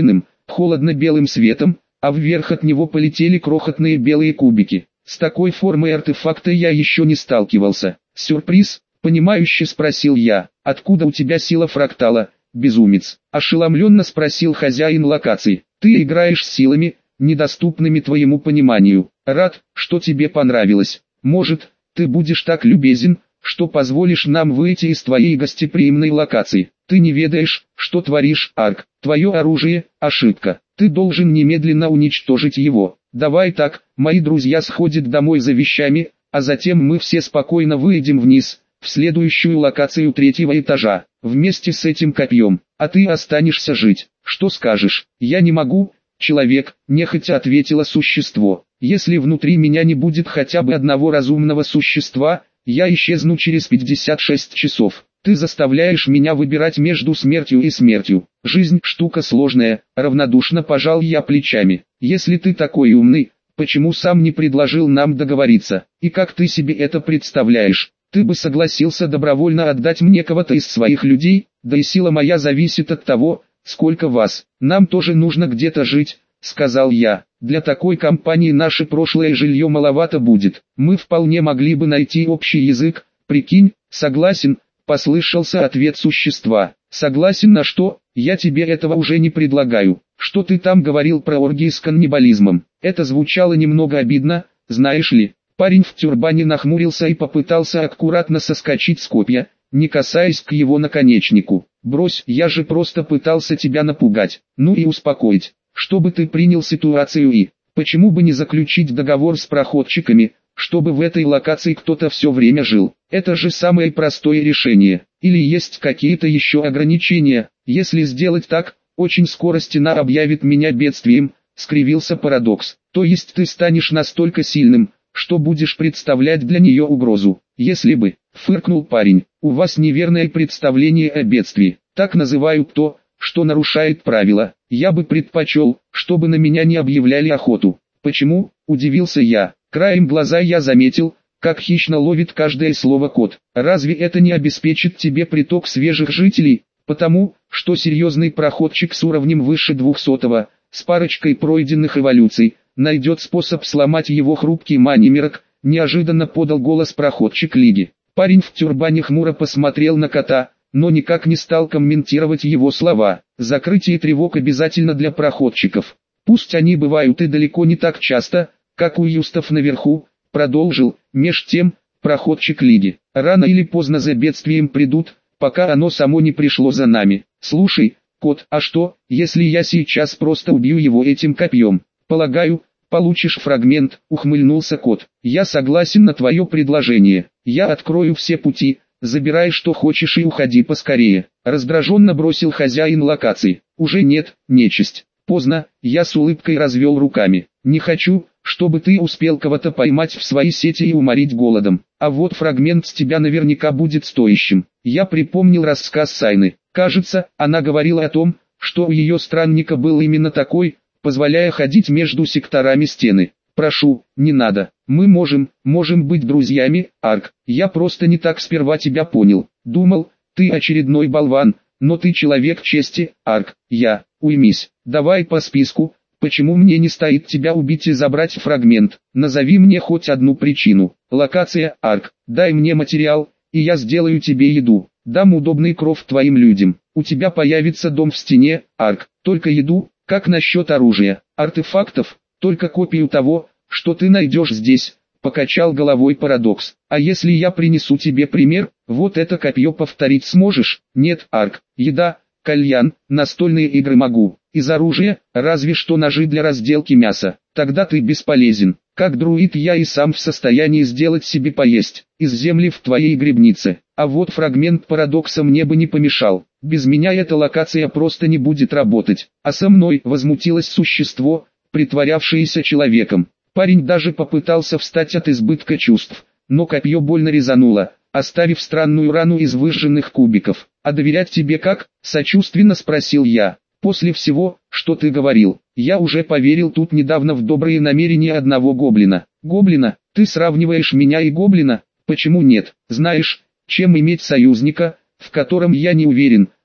холодно-белым светом, а вверх от него полетели крохотные белые кубики. С такой формой артефакта я еще не сталкивался. Сюрприз, понимающе спросил я. Откуда у тебя сила фрактала, безумец? Ошеломленно спросил хозяин локации. Ты играешь с силами, недоступными твоему пониманию. Рад, что тебе понравилось. Может, ты будешь так любезен, что позволишь нам выйти из твоей гостеприимной локации. Ты не ведаешь, что творишь, Арк. Твое оружие – ошибка. Ты должен немедленно уничтожить его. Давай так, мои друзья сходят домой за вещами, а затем мы все спокойно выйдем вниз, в следующую локацию 3-го этажа, вместе с этим копьем, а ты останешься жить. Что скажешь? Я не могу, человек, нехотя ответило существо. Если внутри меня не будет хотя бы одного разумного существа, я исчезну через 56 часов. Ты заставляешь меня выбирать между смертью и смертью. Жизнь штука сложная, равнодушно пожал я плечами. Если ты такой умный, почему сам не предложил нам договориться? И как ты себе это представляешь? Ты бы согласился добровольно отдать мне кого-то из своих людей? Да и сила моя зависит от того, сколько вас. Нам тоже нужно где-то жить, сказал я. Для такой компании наше прошлое жилье маловато будет. Мы вполне могли бы найти общий язык. Прикинь, согласен. Послышался ответ существа. Согласен на что? Я тебе этого уже не предлагаю. Что ты там говорил про оргии с каннибализмом? Это звучало немного обидно, знаешь ли. Парень в тюрбане нахмурился и попытался аккуратно соскочить с копья, не касаясь к его наконечнику. Брось, я же просто пытался тебя напугать. Ну и успокоить, чтобы ты принял ситуацию и... Почему бы не заключить договор с проходчиками, чтобы в этой локации кто-то все время жил? Это же самое простое решение. Или есть какие-то еще ограничения? Если сделать так, очень скоро стена объявит меня бедствием, скривился Парадокс. То есть ты станешь настолько сильным, что будешь представлять для нее угрозу. Если бы, фыркнул парень, у вас неверное представление о бедствии. Так называют то, что нарушает правила. Я бы предпочел, чтобы на меня не объявляли охоту. Почему? Удивился я. Краем глаза я заметил, как хищно ловит каждое слово кот. Разве это не обеспечит тебе приток свежих жителей? Потому, что серьезный проходчик с уровнем выше 200-го, с парочкой пройденных эволюций, найдет способ сломать его хрупкий манимирок, неожиданно подал голос проходчик Лиги. Парень в тюрбане хмуро посмотрел на кота, но никак не стал комментировать его слова. Закрытие тревог обязательно для проходчиков. Пусть они бывают и далеко не так часто, как у юстов наверху, продолжил, меж тем, проходчик Лиги. Рано или поздно за бедствием придут, пока оно само не пришло за нами. Слушай, кот, а что, если я сейчас просто убью его этим копьем? Полагаю, получишь фрагмент, ухмыльнулся кот. Я согласен на твое предложение. Я открою все пути. Забирай что хочешь и уходи поскорее. Раздраженно бросил хозяин локации. Уже нет, нечисть. Поздно, я с улыбкой развел руками. Не хочу, чтобы ты успел кого-то поймать в свои сети и уморить голодом. А вот фрагмент с тебя наверняка будет стоящим. Я припомнил рассказ Сайны. Кажется, она говорила о том, что у ее странника был именно такой, позволяя ходить между секторами стены. Прошу, не надо. Мы можем быть друзьями, Арк. Я просто не так сперва тебя понял. Думал, ты очередной болван, но ты человек чести, Арк. Уймись. Давай по списку. Почему мне не стоит тебя убить и забрать фрагмент? Назови мне хоть одну причину. Локация, Арк. Дай мне материал, и я сделаю тебе еду. Дам удобный кров твоим людям. У тебя появится дом в стене, Арк. Только еду. Как насчет оружия, артефактов? Только копию того, что ты найдешь здесь, покачал головой Парадокс. А если я принесу тебе пример, вот это копье повторить сможешь? Нет, Арк. Еда, кальян, настольные игры могу. Из оружия, разве что ножи для разделки мяса. Тогда ты бесполезен. Как друид я и сам в состоянии сделать себе поесть, из земли в твоей грибнице. А вот фрагмент Парадокса мне бы не помешал. Без меня эта локация просто не будет работать. А со мной возмутилось существо, притворявшееся человеком. Парень даже попытался встать от избытка чувств, но копье больно резануло, оставив странную рану из выжженных кубиков. «А доверять тебе как?» – сочувственно спросил я. «После всего, что ты говорил, я уже поверил тут недавно в добрые намерения одного гоблина». «Гоблина? Ты сравниваешь меня и гоблина? Почему нет? Знаешь, чем иметь союзника, в котором я не уверен,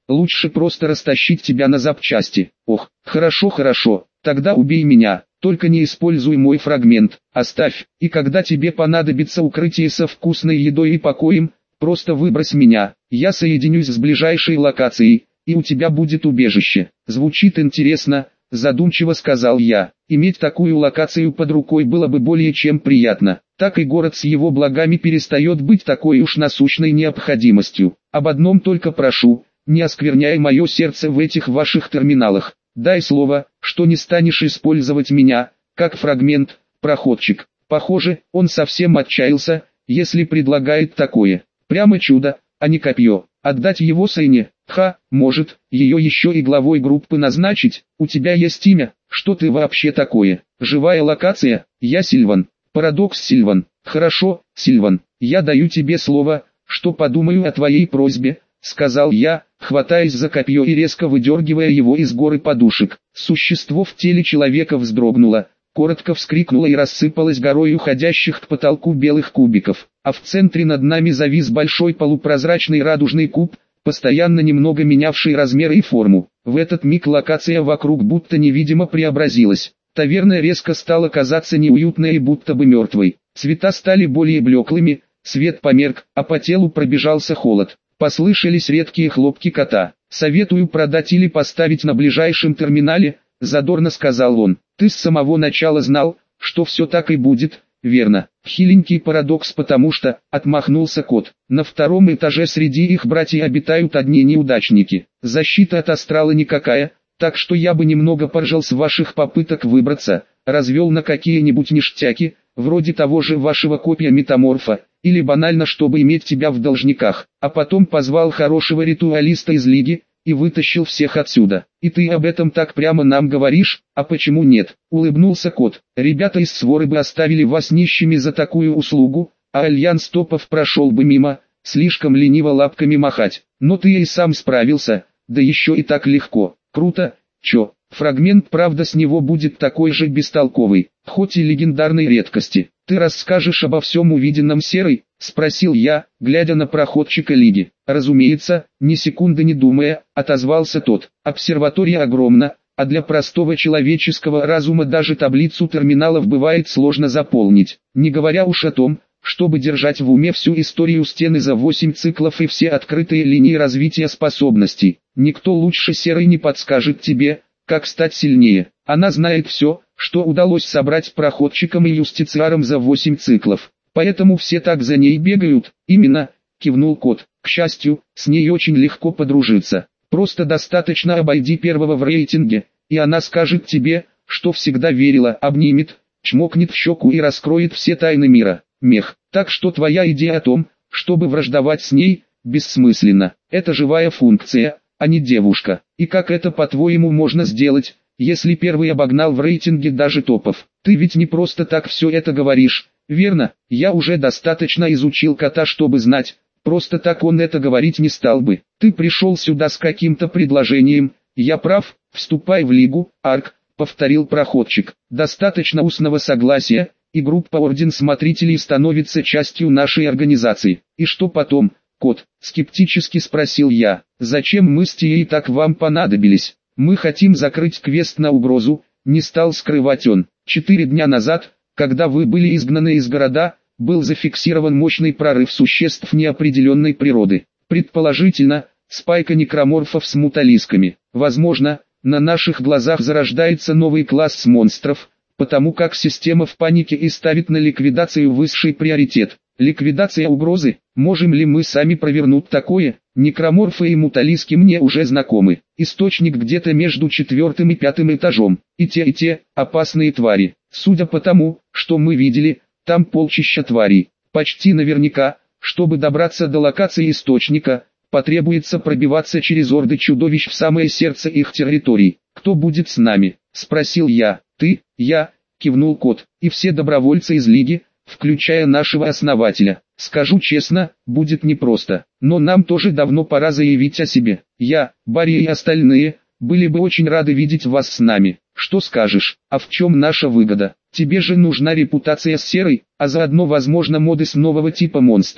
лучше просто растащить тебя на запчасти. Ох, хорошо, хорошо, тогда убей меня, только не используй мой фрагмент, оставь, и когда тебе понадобится укрытие со вкусной едой и покоем, просто выбрось меня, я соединюсь с ближайшей локацией, и у тебя будет убежище. Звучит интересно, задумчиво сказал я. Иметь такую локацию под рукой было бы более чем приятно. Так и город с его благами перестает быть такой уж насущной необходимостью. Об одном только прошу, не оскверняй мое сердце в этих ваших терминалах. Дай слово, что не станешь использовать меня, как фрагмент, проходчик. Похоже, он совсем отчаялся, если предлагает такое. Прямо чудо, а не копье. Отдать его Сейне? Может, ее еще и главой группы назначить? У тебя есть имя? Что ты вообще такое? Живая локация? Я Сильван. Парадокс Сильван. Хорошо, Сильван, я даю тебе слово, что подумаю о твоей просьбе, сказал я, хватаясь за копье и резко выдергивая его из горы подушек. Существо в теле человека вздрогнуло, коротко вскрикнуло и рассыпалось горой уходящих к потолку белых кубиков, а в центре над нами завис большой полупрозрачный радужный куб, постоянно немного менявший размеры и форму. В этот миг локация вокруг будто невидимо преобразилась. Таверна резко стала казаться неуютной и будто бы мертвой. Цвета стали более блеклыми, свет померк, а по телу пробежался холод. Послышались редкие хлопки кота. «Советую продать или поставить на ближайшем терминале», — задорно сказал он. «Ты с самого начала знал, что все так и будет, верно?» Хиленький парадокс, потому что, отмахнулся кот, на втором этаже среди их братьев обитают одни неудачники. Защита от астрала никакая, так что я бы немного поржал с ваших попыток выбраться, развел на какие-нибудь ништяки, вроде того же вашего копия метаморфа, или банально чтобы иметь тебя в должниках, а потом позвал хорошего ритуалиста из лиги, и вытащил всех отсюда. И ты об этом так прямо нам говоришь, а почему нет? Улыбнулся кот. Ребята из своры бы оставили вас нищими за такую услугу, а альянс топов прошел бы мимо, слишком лениво лапками махать. Но ты и сам справился, да еще и так легко. Круто, чё? Фрагмент, правда, с него будет такой же бестолковый, хоть и легендарной редкости. Ты расскажешь обо всем увиденном, Серый? Спросил я, глядя на проходчика лиги. Разумеется, ни секунды не думая, отозвался тот. Обсерватория огромна, а для простого человеческого разума даже таблицу терминалов бывает сложно заполнить. Не говоря уж о том, чтобы держать в уме всю историю стены за 8 циклов и все открытые линии развития способностей. Никто лучше Серый не подскажет тебе, как стать сильнее. Она знает все, что удалось собрать проходчикам и юстициарам за 8 циклов. Поэтому все так за ней бегают. Именно, кивнул кот. К счастью, с ней очень легко подружиться. Просто достаточно обойди первого в рейтинге, и она скажет тебе, что всегда верила, обнимет, чмокнет в щеку и раскроет все тайны мира. Мех. Так что твоя идея о том, чтобы враждовать с ней, бессмысленна. Это живая функция, а не девушка. И как это, по-твоему, можно сделать, если первый обогнал в рейтинге даже топов? Ты ведь не просто так все это говоришь, верно? Я уже достаточно изучил кота, чтобы знать, просто так он это говорить не стал бы. Ты пришел сюда с каким-то предложением, я прав, вступай в лигу, Арк, повторил проходчик. Достаточно устного согласия, и группа Орден Смотрителей становится частью нашей организации. И что потом? Кот, скептически спросил я, зачем мы с Тией так вам понадобились? Мы хотим закрыть квест на угрозу, не стал скрывать он. 4 дня назад, когда вы были изгнаны из города, был зафиксирован мощный прорыв существ неопределенной природы. Предположительно, спайка некроморфов с муталисками. Возможно, на наших глазах зарождается новый класс монстров, потому как система в панике и ставит на ликвидацию высший приоритет. Ликвидация угрозы, можем ли мы сами провернуть такое? Некроморфы и муталиски мне уже знакомы. Источник где-то между 4-м и 5-м этажом. И те, опасные твари. Судя по тому, что мы видели, там полчища тварей. Почти наверняка, чтобы добраться до локации источника, потребуется пробиваться через орды чудовищ в самое сердце их территорий. Кто будет с нами? Спросил я. Ты, я, кивнул кот, и все добровольцы из лиги, включая нашего основателя. Скажу честно, будет непросто, но нам тоже давно пора заявить о себе. Я, Барри и остальные, были бы очень рады видеть вас с нами. Что скажешь? А в чем наша выгода? Тебе же нужна репутация с Серой, а заодно возможно моды с нового типа монстров,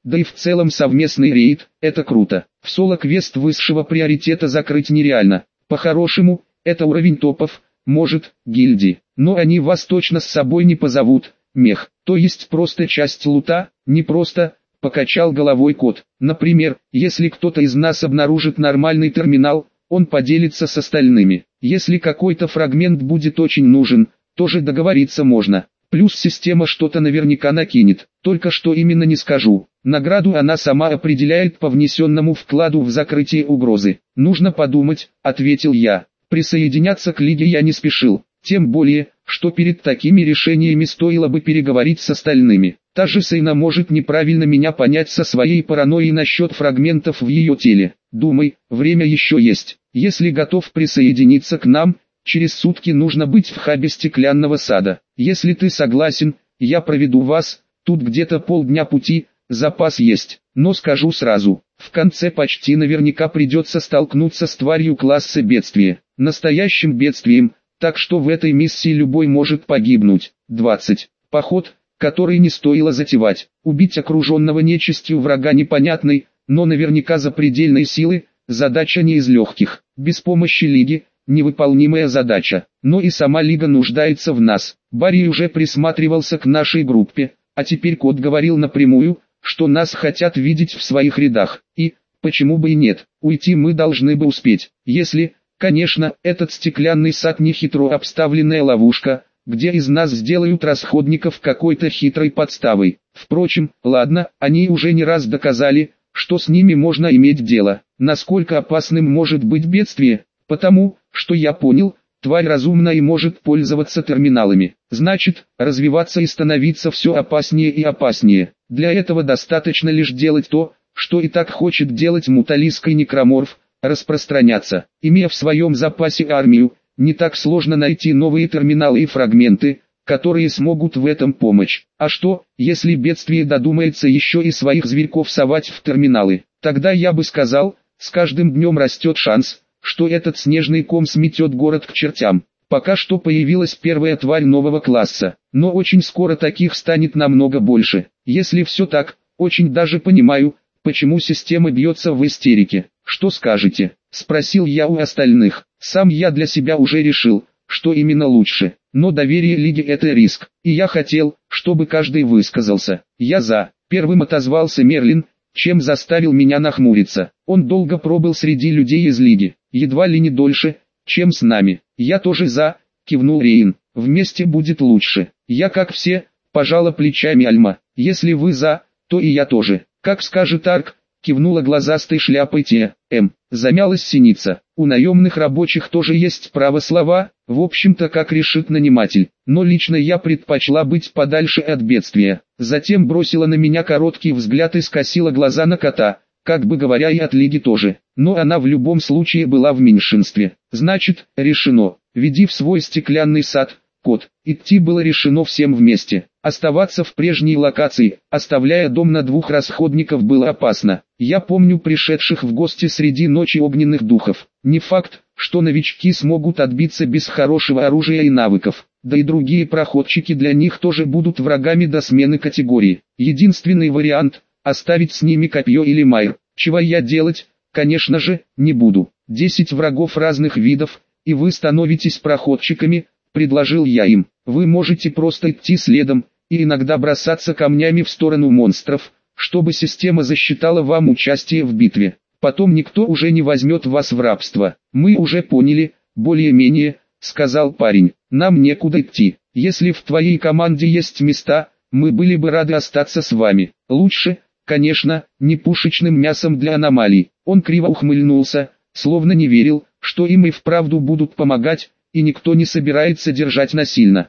Да и в целом совместный рейд – это круто. В соло-квест высшего приоритета закрыть нереально. По-хорошему, это уровень топов, может, гильдии. Но они вас точно с собой не позовут, мех. То есть просто часть лута, не просто, покачал головой кот. Например, если кто-то из нас обнаружит нормальный терминал, он поделится с остальными. Если какой-то фрагмент будет очень нужен, тоже договориться можно. Плюс система что-то наверняка накинет, только что именно не скажу. Награду она сама определяет по внесенному вкладу в закрытие угрозы. Нужно подумать, ответил я. Присоединяться к лиге я не спешил, тем более, что перед такими решениями стоило бы переговорить с остальными. Та же Сейна может неправильно меня понять со своей паранойей насчет фрагментов в ее теле. Думай, время еще есть. Если готов присоединиться к нам, через сутки нужно быть в хабе стеклянного сада. Если ты согласен, я проведу вас, тут где-то полдня пути, запас есть. Но скажу сразу, в конце почти наверняка придется столкнуться с тварью класса бедствия. Настоящим бедствием, так что в этой миссии любой может погибнуть. 20. Поход, который не стоило затевать. Убить окруженного нечистью врага непонятной, но наверняка запредельной силы, задача не из легких. Без помощи Лиги, невыполнимая задача. Но и сама Лига нуждается в нас. Барри уже присматривался к нашей группе, а теперь кот говорил напрямую, что нас хотят видеть в своих рядах. И, почему бы и нет, уйти мы должны бы успеть. Если, конечно, этот стеклянный сад не хитро обставленная ловушка, где из нас сделают расходников какой-то хитрой подставой. Впрочем, ладно, они уже не раз доказали, что с ними можно иметь дело. Насколько опасным может быть бедствие? Потому, что я понял, тварь разумна и может пользоваться терминалами. Значит, развиваться и становиться все опаснее и опаснее. Для этого достаточно лишь делать то, что и так хочет делать муталийский некроморф, распространяться. Имея в своем запасе армию, не так сложно найти новые терминалы и фрагменты, которые смогут в этом помочь. А что, если бедствие додумается еще и своих зверьков совать в терминалы? Тогда я бы сказал, с каждым днем растет шанс, что этот снежный ком сметет город к чертям. Пока что появилась первая тварь нового класса, но очень скоро таких станет намного больше. Если все так, очень даже понимаю, почему система бьется в истерике. Что скажете? Спросил я у остальных. Сам я для себя уже решил, что именно лучше. Но доверие Лиге это риск, и я хотел, чтобы каждый высказался. Я за. Первым отозвался Мерлин, чем заставил меня нахмуриться. Он долго пробыл среди людей из Лиги, едва ли не дольше, чем с нами. Я тоже за, кивнул Рейн. Вместе будет лучше. Я как все, пожала плечами Альма. Если вы за, то и я тоже. Как скажет Арк, кивнула глазастой шляпой те. Замялась синица. У наемных рабочих тоже есть право слова, в общем-то как решит наниматель. Но лично я предпочла быть подальше от бедствия. Затем бросила на меня короткий взгляд и скосила глаза на кота, как бы говоря и от Лиги тоже. Но она в любом случае была в меньшинстве. Значит, решено. Веди в свой стеклянный сад, кот. Идти было решено всем вместе. Оставаться в прежней локации, оставляя дом на двух расходников, было опасно. Я помню пришедших в гости среди ночи огненных духов. Не факт, что новички смогут отбиться без хорошего оружия и навыков. Да и другие проходчики для них тоже будут врагами до смены категории. Единственный вариант – оставить с ними копье или майр. Чего я делать, конечно же, не буду. 10 врагов разных видов, и вы становитесь проходчиками, предложил я им. Вы можете просто идти следом, и иногда бросаться камнями в сторону монстров, чтобы система засчитала вам участие в битве. Потом никто уже не возьмет вас в рабство. Мы уже поняли, более-менее, сказал парень. Нам некуда идти. Если в твоей команде есть места, мы были бы рады остаться с вами. Лучше, конечно, не пушечным мясом для аномалий. Он криво ухмыльнулся, словно не верил, что им и вправду будут помогать, и никто не собирается держать насильно.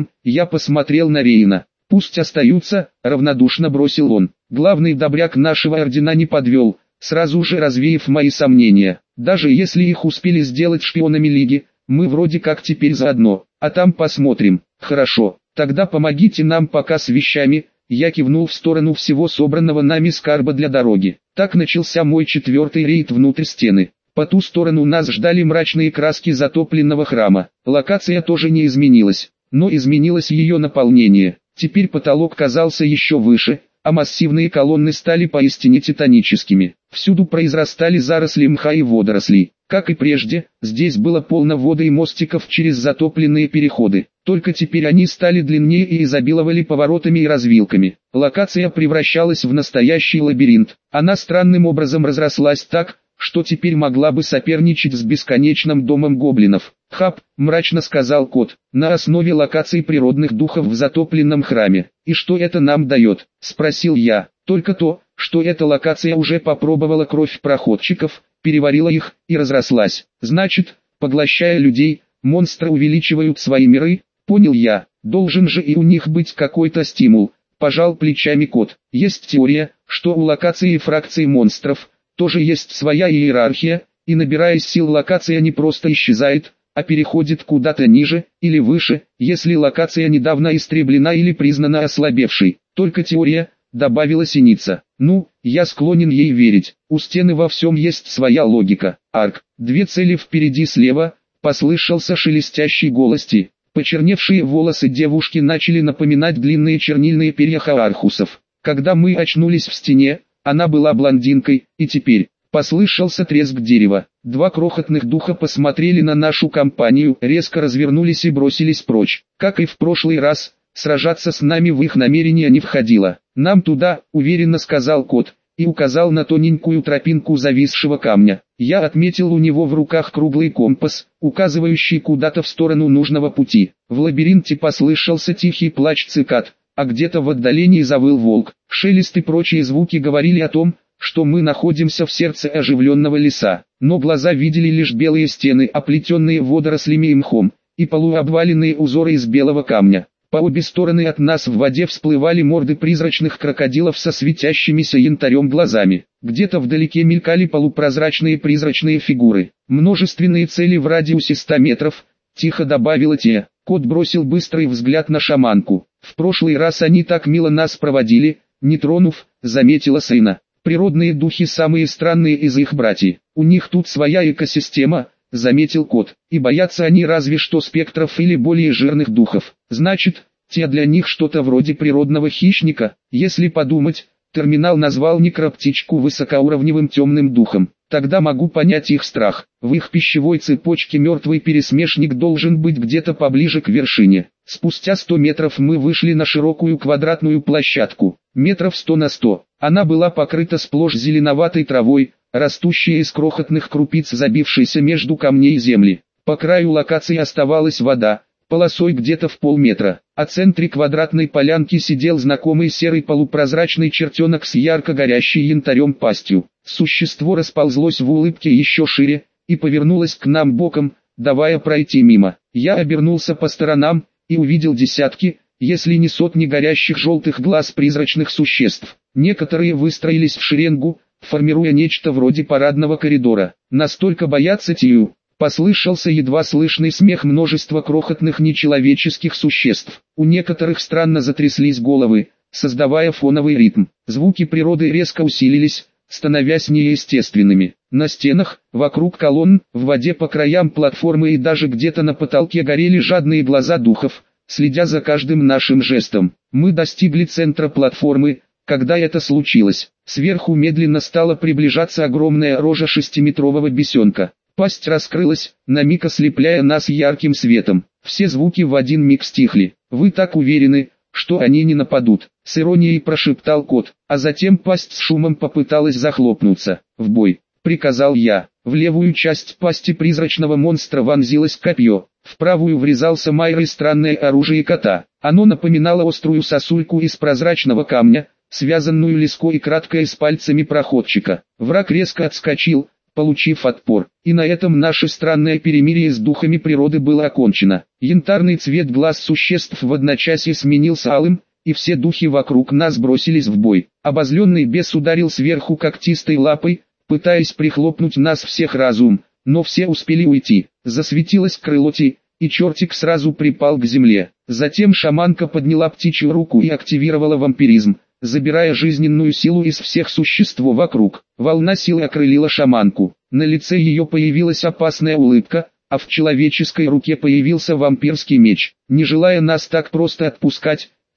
Я посмотрел на Рейна. Пусть остаются, равнодушно бросил он. Главный добряк нашего ордена не подвел, сразу же развеяв мои сомнения. Даже если их успели сделать шпионами Лиги, мы вроде как теперь заодно, а там посмотрим. Хорошо, тогда помогите нам пока с вещами. Я кивнул в сторону всего собранного нами скарба для дороги. Так начался мой 4-й рейд внутрь стены. По ту сторону нас ждали мрачные краски затопленного храма. Локация тоже не изменилась, но изменилось ее наполнение. Теперь потолок казался еще выше, а массивные колонны стали поистине титаническими. Всюду произрастали заросли мха и водорослей. Как и прежде, здесь было полно воды и мостиков через затопленные переходы. Только теперь они стали длиннее и изобиловали поворотами и развилками. Локация превращалась в настоящий лабиринт. Она странным образом разрослась так, что теперь могла бы соперничать с бесконечным домом гоблинов. «Хап», — мрачно сказал кот, — «на основе локаций природных духов в затопленном храме. И что это нам дает?» — спросил я. «Только то, что эта локация уже попробовала кровь проходчиков, переварила их и разрослась. Значит, поглощая людей, монстры увеличивают свои миры?» Понял я. «Должен же и у них быть какой-то стимул», — пожал плечами кот. «Есть теория, что у локации и фракций монстров тоже есть своя иерархия, и набираясь сил локация не просто исчезает, а переходит куда-то ниже или выше, если локация недавно истреблена или признана ослабевшей. Только теория», — добавила Синица. «Ну, я склонен ей верить. У стены во всем есть своя логика. Арк, две цели впереди слева», — послышался шелестящий голос Ти. Почерневшие волосы девушки начали напоминать длинные чернильные перья хаархусов. Когда мы очнулись в стене, она была блондинкой, и теперь послышался треск дерева. Два крохотных духа посмотрели на нашу компанию, резко развернулись и бросились прочь. Как и в прошлый раз, сражаться с нами в их намерения не входило. «Нам туда», — уверенно сказал кот, и указал на тоненькую тропинку зависшего камня. Я отметил у него в руках круглый компас, указывающий куда-то в сторону нужного пути. В лабиринте послышался тихий плач цикад, а где-то в отдалении завыл волк. Шелест и прочие звуки говорили о том, что мы находимся в сердце оживленного леса. Но глаза видели лишь белые стены, оплетенные водорослями и мхом, и полуобваленные узоры из белого камня. По обе стороны от нас в воде всплывали морды призрачных крокодилов со светящимися янтарем глазами. Где-то вдалеке мелькали полупрозрачные призрачные фигуры. «Множественные цели в радиусе 100 метров», — тихо добавила Тия. Кот бросил быстрый взгляд на шаманку. «В прошлый раз они так мило нас проводили, не тронув», — заметила Сейна. «Природные духи самые странные из их братьев. У них тут своя экосистема», — заметил кот, — «и боятся они разве что спектров или более жирных духов. Значит, те для них что-то вроде природного хищника». Если подумать, терминал назвал некроптичку высокоуровневым темным духом. Тогда могу понять их страх. В их пищевой цепочке мертвый пересмешник должен быть где-то поближе к вершине. Спустя 100 метров мы вышли на широкую квадратную площадку, метров 100 на 100. Она была покрыта сплошь зеленоватой травой, растущая из крохотных крупиц, забившейся между камней и земли. По краю локации оставалась вода, полосой где-то в полметра. А в центре квадратной полянки сидел знакомый серый полупрозрачный чертенок с ярко горящей янтарем пастью. Существо расползлось в улыбке еще шире и повернулось к нам боком, давая пройти мимо. Я обернулся по сторонам и увидел десятки, если не сотни горящих желтых глаз призрачных существ. Некоторые выстроились в шеренгу, формируя нечто вроде парадного коридора. «Настолько боятся Тию», — послышался едва слышный смех множества крохотных нечеловеческих существ. У некоторых странно затряслись головы, создавая фоновый ритм. Звуки природы резко усилились, становясь неестественными. На стенах, вокруг колонн, в воде по краям платформы и даже где-то на потолке горели жадные глаза духов, следя за каждым нашим жестом. Мы достигли центра платформы. Когда это случилось, сверху медленно стала приближаться огромная рожа 6-метрового бесенка. Пасть раскрылась, на миг ослепляя нас ярким светом. Все звуки в один миг стихли. «Вы так уверены, что они не нападут?» — с иронией прошептал кот, а затем пасть с шумом попыталась захлопнуться. «В бой!» — приказал я. В левую часть пасти призрачного монстра вонзилось копье, в правую врезался Майрой странное оружие кота. Оно напоминало острую сосульку из прозрачного камня, связанную леской и краткой с пальцами проходчика. Враг резко отскочил, получив отпор, и на этом наше странное перемирие с духами природы было окончено. Янтарный цвет глаз существ в одночасье сменился алым, и все духи вокруг нас бросились в бой. Обозленный бес ударил сверху когтистой лапой, пытаясь прихлопнуть нас всех разум, но все успели уйти. Засветилось крыло Ти, и чертик сразу припал к земле. Затем шаманка подняла птичью руку и активировала вампиризм, забирая жизненную силу из всех существ вокруг. Волна силы окрылила шаманку. На лице ее появилась опасная улыбка, а в человеческой руке появился вампирский меч. Не желая нас так просто отпускать,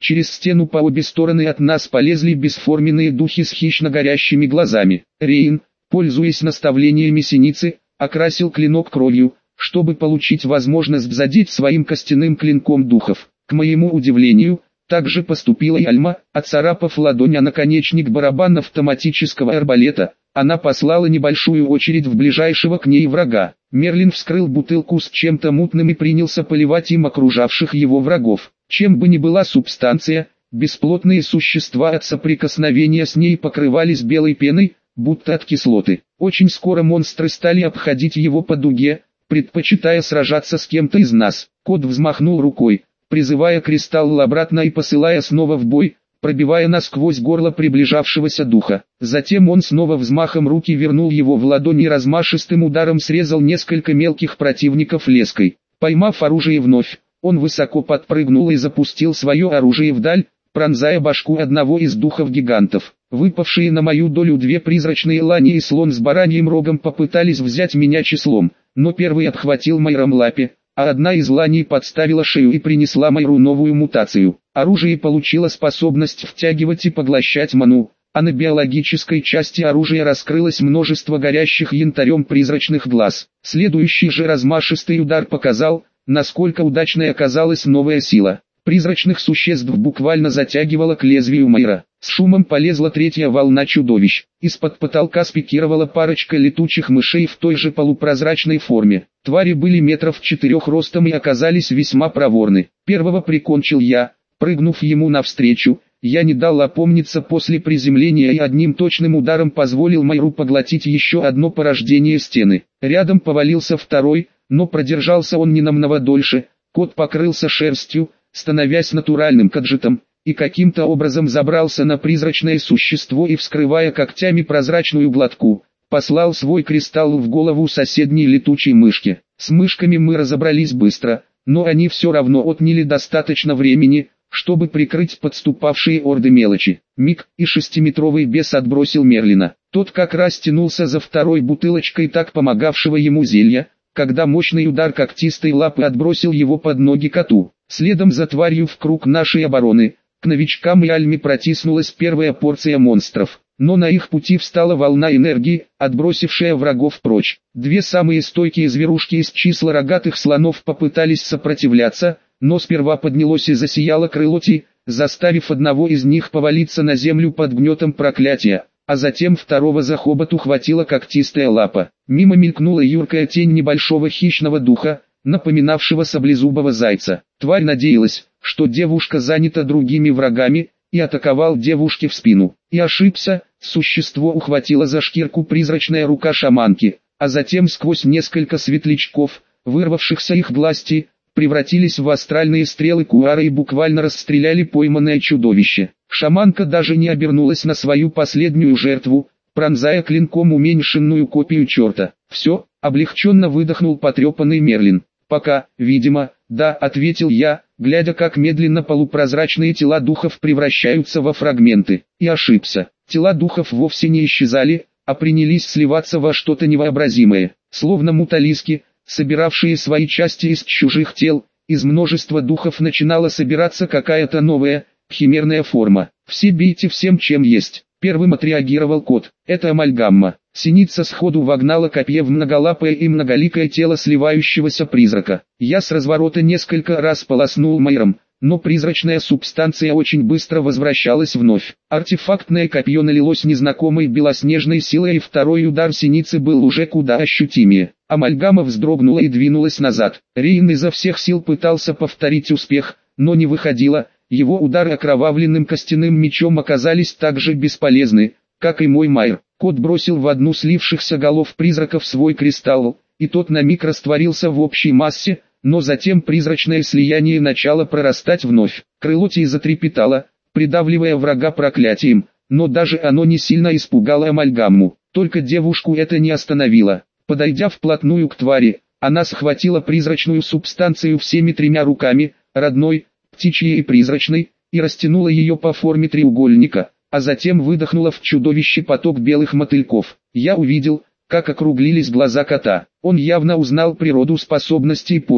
Через стену по обе стороны от нас полезли бесформенные духи с хищно горящими глазами. Рейн, пользуясь наставлениями синицы, окрасил клинок кровью, чтобы получить возможность задеть своим костяным клинком духов. К моему удивлению, так же поступила и Альма, отцарапав ладонь о наконечник барабана автоматического арбалета. Она послала небольшую очередь в ближайшего к ней врага. Мерлин вскрыл бутылку с чем-то мутным и принялся поливать им окружавших его врагов. Чем бы ни была субстанция, бесплотные существа от соприкосновения с ней покрывались белой пеной, будто от кислоты. Очень скоро монстры стали обходить его по дуге, предпочитая сражаться с кем-то из нас. Кот взмахнул рукой, призывая кристалл обратно и посылая снова в бой, пробивая насквозь горло приближавшегося духа. Затем он снова взмахом руки вернул его в ладонь и размашистым ударом срезал несколько мелких противников леской. Поймав оружие вновь, он высоко подпрыгнул и запустил свое оружие вдаль, пронзая башку одного из духов-гигантов. Выпавшие на мою долю две призрачные лани и слон с бараньим рогом попытались взять меня числом, но первый обхватил Майром лапе, а одна из ланей подставила шею и принесла Майру новую мутацию. Оружие получило способность втягивать и поглощать ману, а на биологической части оружия раскрылось множество горящих янтарем призрачных глаз. Следующий же размашистый удар показал, насколько удачной оказалась новая сила. Призрачных существ буквально затягивало к лезвию Майра. С шумом полезла третья волна чудовищ. Из-под потолка спикировала парочка летучих мышей в той же полупрозрачной форме. Твари были метров 4 ростом и оказались весьма проворны. Первого прикончил я, прыгнув ему навстречу. Я не дал опомниться после приземления и одним точным ударом позволил Майру поглотить еще одно порождение стены. Рядом повалился второй, но продержался он не намного дольше. Кот покрылся шерстью, становясь натуральным каджитом, и каким-то образом забрался на призрачное существо и, вскрывая когтями прозрачную глотку, послал свой кристалл в голову соседней летучей мышки. С мышками мы разобрались быстро, но они все равно отняли достаточно времени, чтобы прикрыть подступавшие орды мелочи. Миг, и 6-метровый бес отбросил Мерлина. Тот как раз тянулся за второй бутылочкой так помогавшего ему зелья, когда мощный удар когтистой лапы отбросил его под ноги коту. Следом за тварью в круг нашей обороны, к новичкам и Альме протиснулась первая порция монстров, но на их пути встала волна энергии, отбросившая врагов прочь. Две самые стойкие зверушки из числа рогатых слонов попытались сопротивляться, но сперва поднялось и засияло крыло Ти, заставив одного из них повалиться на землю под гнетом проклятия, а затем второго за хобот ухватила когтистая лапа. Мимо мелькнула юркая тень небольшого хищного духа, напоминавшего саблезубого зайца. Тварь надеялась, что девушка занята другими врагами, и атаковал девушке в спину. И ошибся, существо ухватило за шкирку призрачная рука шаманки, а затем сквозь несколько светлячков, вырвавшихся их власти, превратились в астральные стрелы Куара и буквально расстреляли пойманное чудовище. Шаманка даже не обернулась на свою последнюю жертву, пронзая клинком уменьшенную копию черта. «Все», — облегченно выдохнул потрепанный Мерлин. «Пока, видимо, да», — ответил я, глядя как медленно полупрозрачные тела духов превращаются во фрагменты. И ошибся. Тела духов вовсе не исчезали, а принялись сливаться во что-то невообразимое. Словно муталиски, собиравшие свои части из чужих тел, из множества духов начинала собираться какая-то новая, химерная форма. «Все бейте всем чем есть», — первым отреагировал кот. «Это амальгамма». Синица сходу вогнала копье в многолапое и многоликое тело сливающегося призрака. Я с разворота несколько раз полоснул Майром, но призрачная субстанция очень быстро возвращалась вновь. Артефактное копье налилось незнакомой белоснежной силой, и второй удар синицы был уже куда ощутимее. Амальгама вздрогнула и двинулась назад. Рейн изо всех сил пытался повторить успех, но не выходило. Его удары окровавленным костяным мечом оказались так же бесполезны, как и мой Майр. Кот бросил в одну слившихся голов призраков свой кристалл, и тот на миг растворился в общей массе, но затем призрачное слияние начало прорастать вновь. Крыло Ти затрепетало, придавливая врага проклятием, но даже оно не сильно испугало амальгамму. Только девушку это не остановило. Подойдя вплотную к твари, она схватила призрачную субстанцию всеми тремя руками, родной, птичьей и призрачной, и растянула ее по форме треугольника, а затем выдохнула в чудовище поток белых мотыльков. Я увидел, как округлились глаза кота. Он явно узнал природу способностей и понял,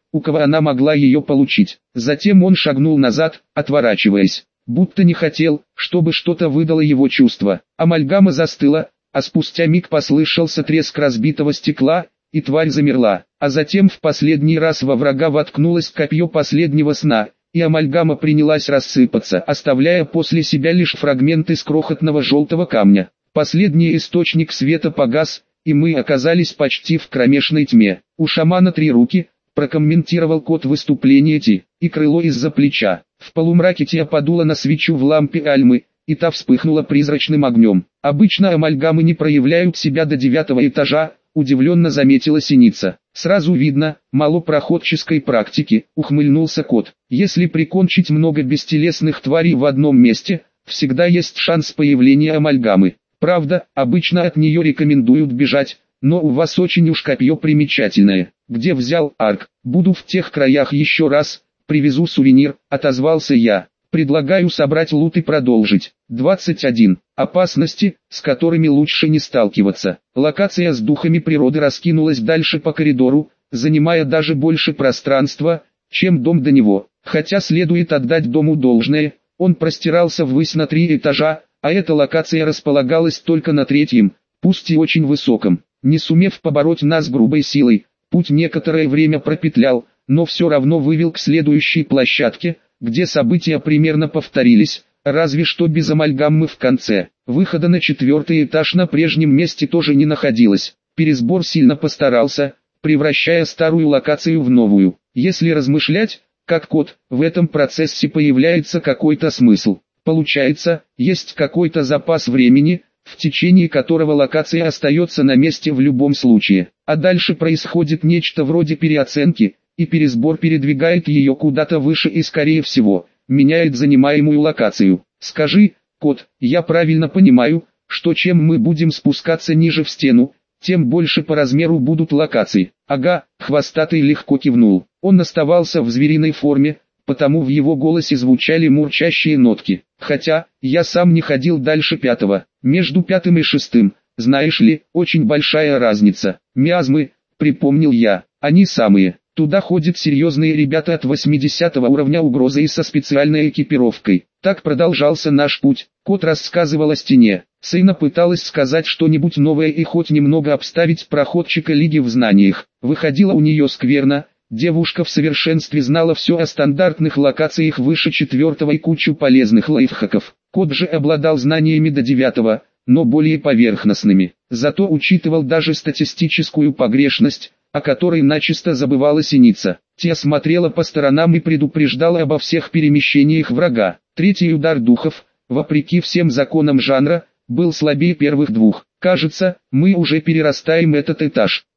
у кого она могла ее получить. Затем он шагнул назад, отворачиваясь, будто не хотел, чтобы что-то выдало его чувства. Амальгама застыла, а спустя миг послышался треск разбитого стекла, и тварь замерла. А затем в последний раз во врага воткнулось копье последнего сна, и амальгама принялась рассыпаться, оставляя после себя лишь фрагменты из крохотного желтого камня. Последний источник света погас, и мы оказались почти в кромешной тьме. У шамана 3 руки, прокомментировал кот выступление Ти, и крыло из-за плеча. В полумраке Тия подула на свечу в лампе Альмы, и та вспыхнула призрачным огнем. Обычно амальгамы не проявляют себя до 9-го этажа, удивленно заметила Синица. Сразу видно, мало проходческой практики, ухмыльнулся кот. Если прикончить много бестелесных тварей в одном месте, всегда есть шанс появления амальгамы. Правда, обычно от нее рекомендуют бежать, но у вас очень уж копье примечательное. Где взял, Арк? Буду в тех краях еще раз, привезу сувенир, отозвался я. Предлагаю собрать лут и продолжить. 21. Опасности, с которыми лучше не сталкиваться. Локация с духами природы раскинулась дальше по коридору, занимая даже больше пространства, чем дом до него. Хотя следует отдать дому должное, он простирался ввысь на 3 этажа, а эта локация располагалась только на 3-м, пусть и очень высоком. Не сумев побороть нас грубой силой, путь некоторое время пропетлял, но все равно вывел к следующей площадке, где события примерно повторились, разве что без амальгаммы в конце. Выхода на 4-й этаж на прежнем месте тоже не находилось. Пересбор сильно постарался, превращая старую локацию в новую. Если размышлять, как кот, в этом процессе появляется какой-то смысл. Получается, есть какой-то запас времени, в течение которого локация остается на месте в любом случае. А дальше происходит нечто вроде переоценки, и пересбор передвигает ее куда-то выше и скорее всего, меняет занимаемую локацию. Скажи, кот, я правильно понимаю, что чем мы будем спускаться ниже в стену, тем больше по размеру будут локации. Ага, хвостатый легко кивнул. Он оставался в звериной форме, потому в его голосе звучали мурчащие нотки. Хотя, я сам не ходил дальше 5-го. Между 5-м и 6-м, знаешь ли, очень большая разница. Миазмы, припомнил я, они самые. Туда ходят серьезные ребята от 80-го уровня угрозы и со специальной экипировкой. Так продолжался наш путь. Кот рассказывал о стене. Сейна пыталась сказать что-нибудь новое и хоть немного обставить проходчика Лиги в знаниях. Выходило у нее скверно. Девушка в совершенстве знала все о стандартных локациях выше 4-го и кучу полезных лайфхаков. Кот же обладал знаниями до 9-го, но более поверхностными. Зато учитывал даже статистическую погрешность, о которой начисто забывала Синица. Тия смотрела по сторонам и предупреждала обо всех перемещениях врага. 3-й удар духов, вопреки всем законам жанра, был слабее первых 2. Кажется, мы уже перерастаем этот этаж.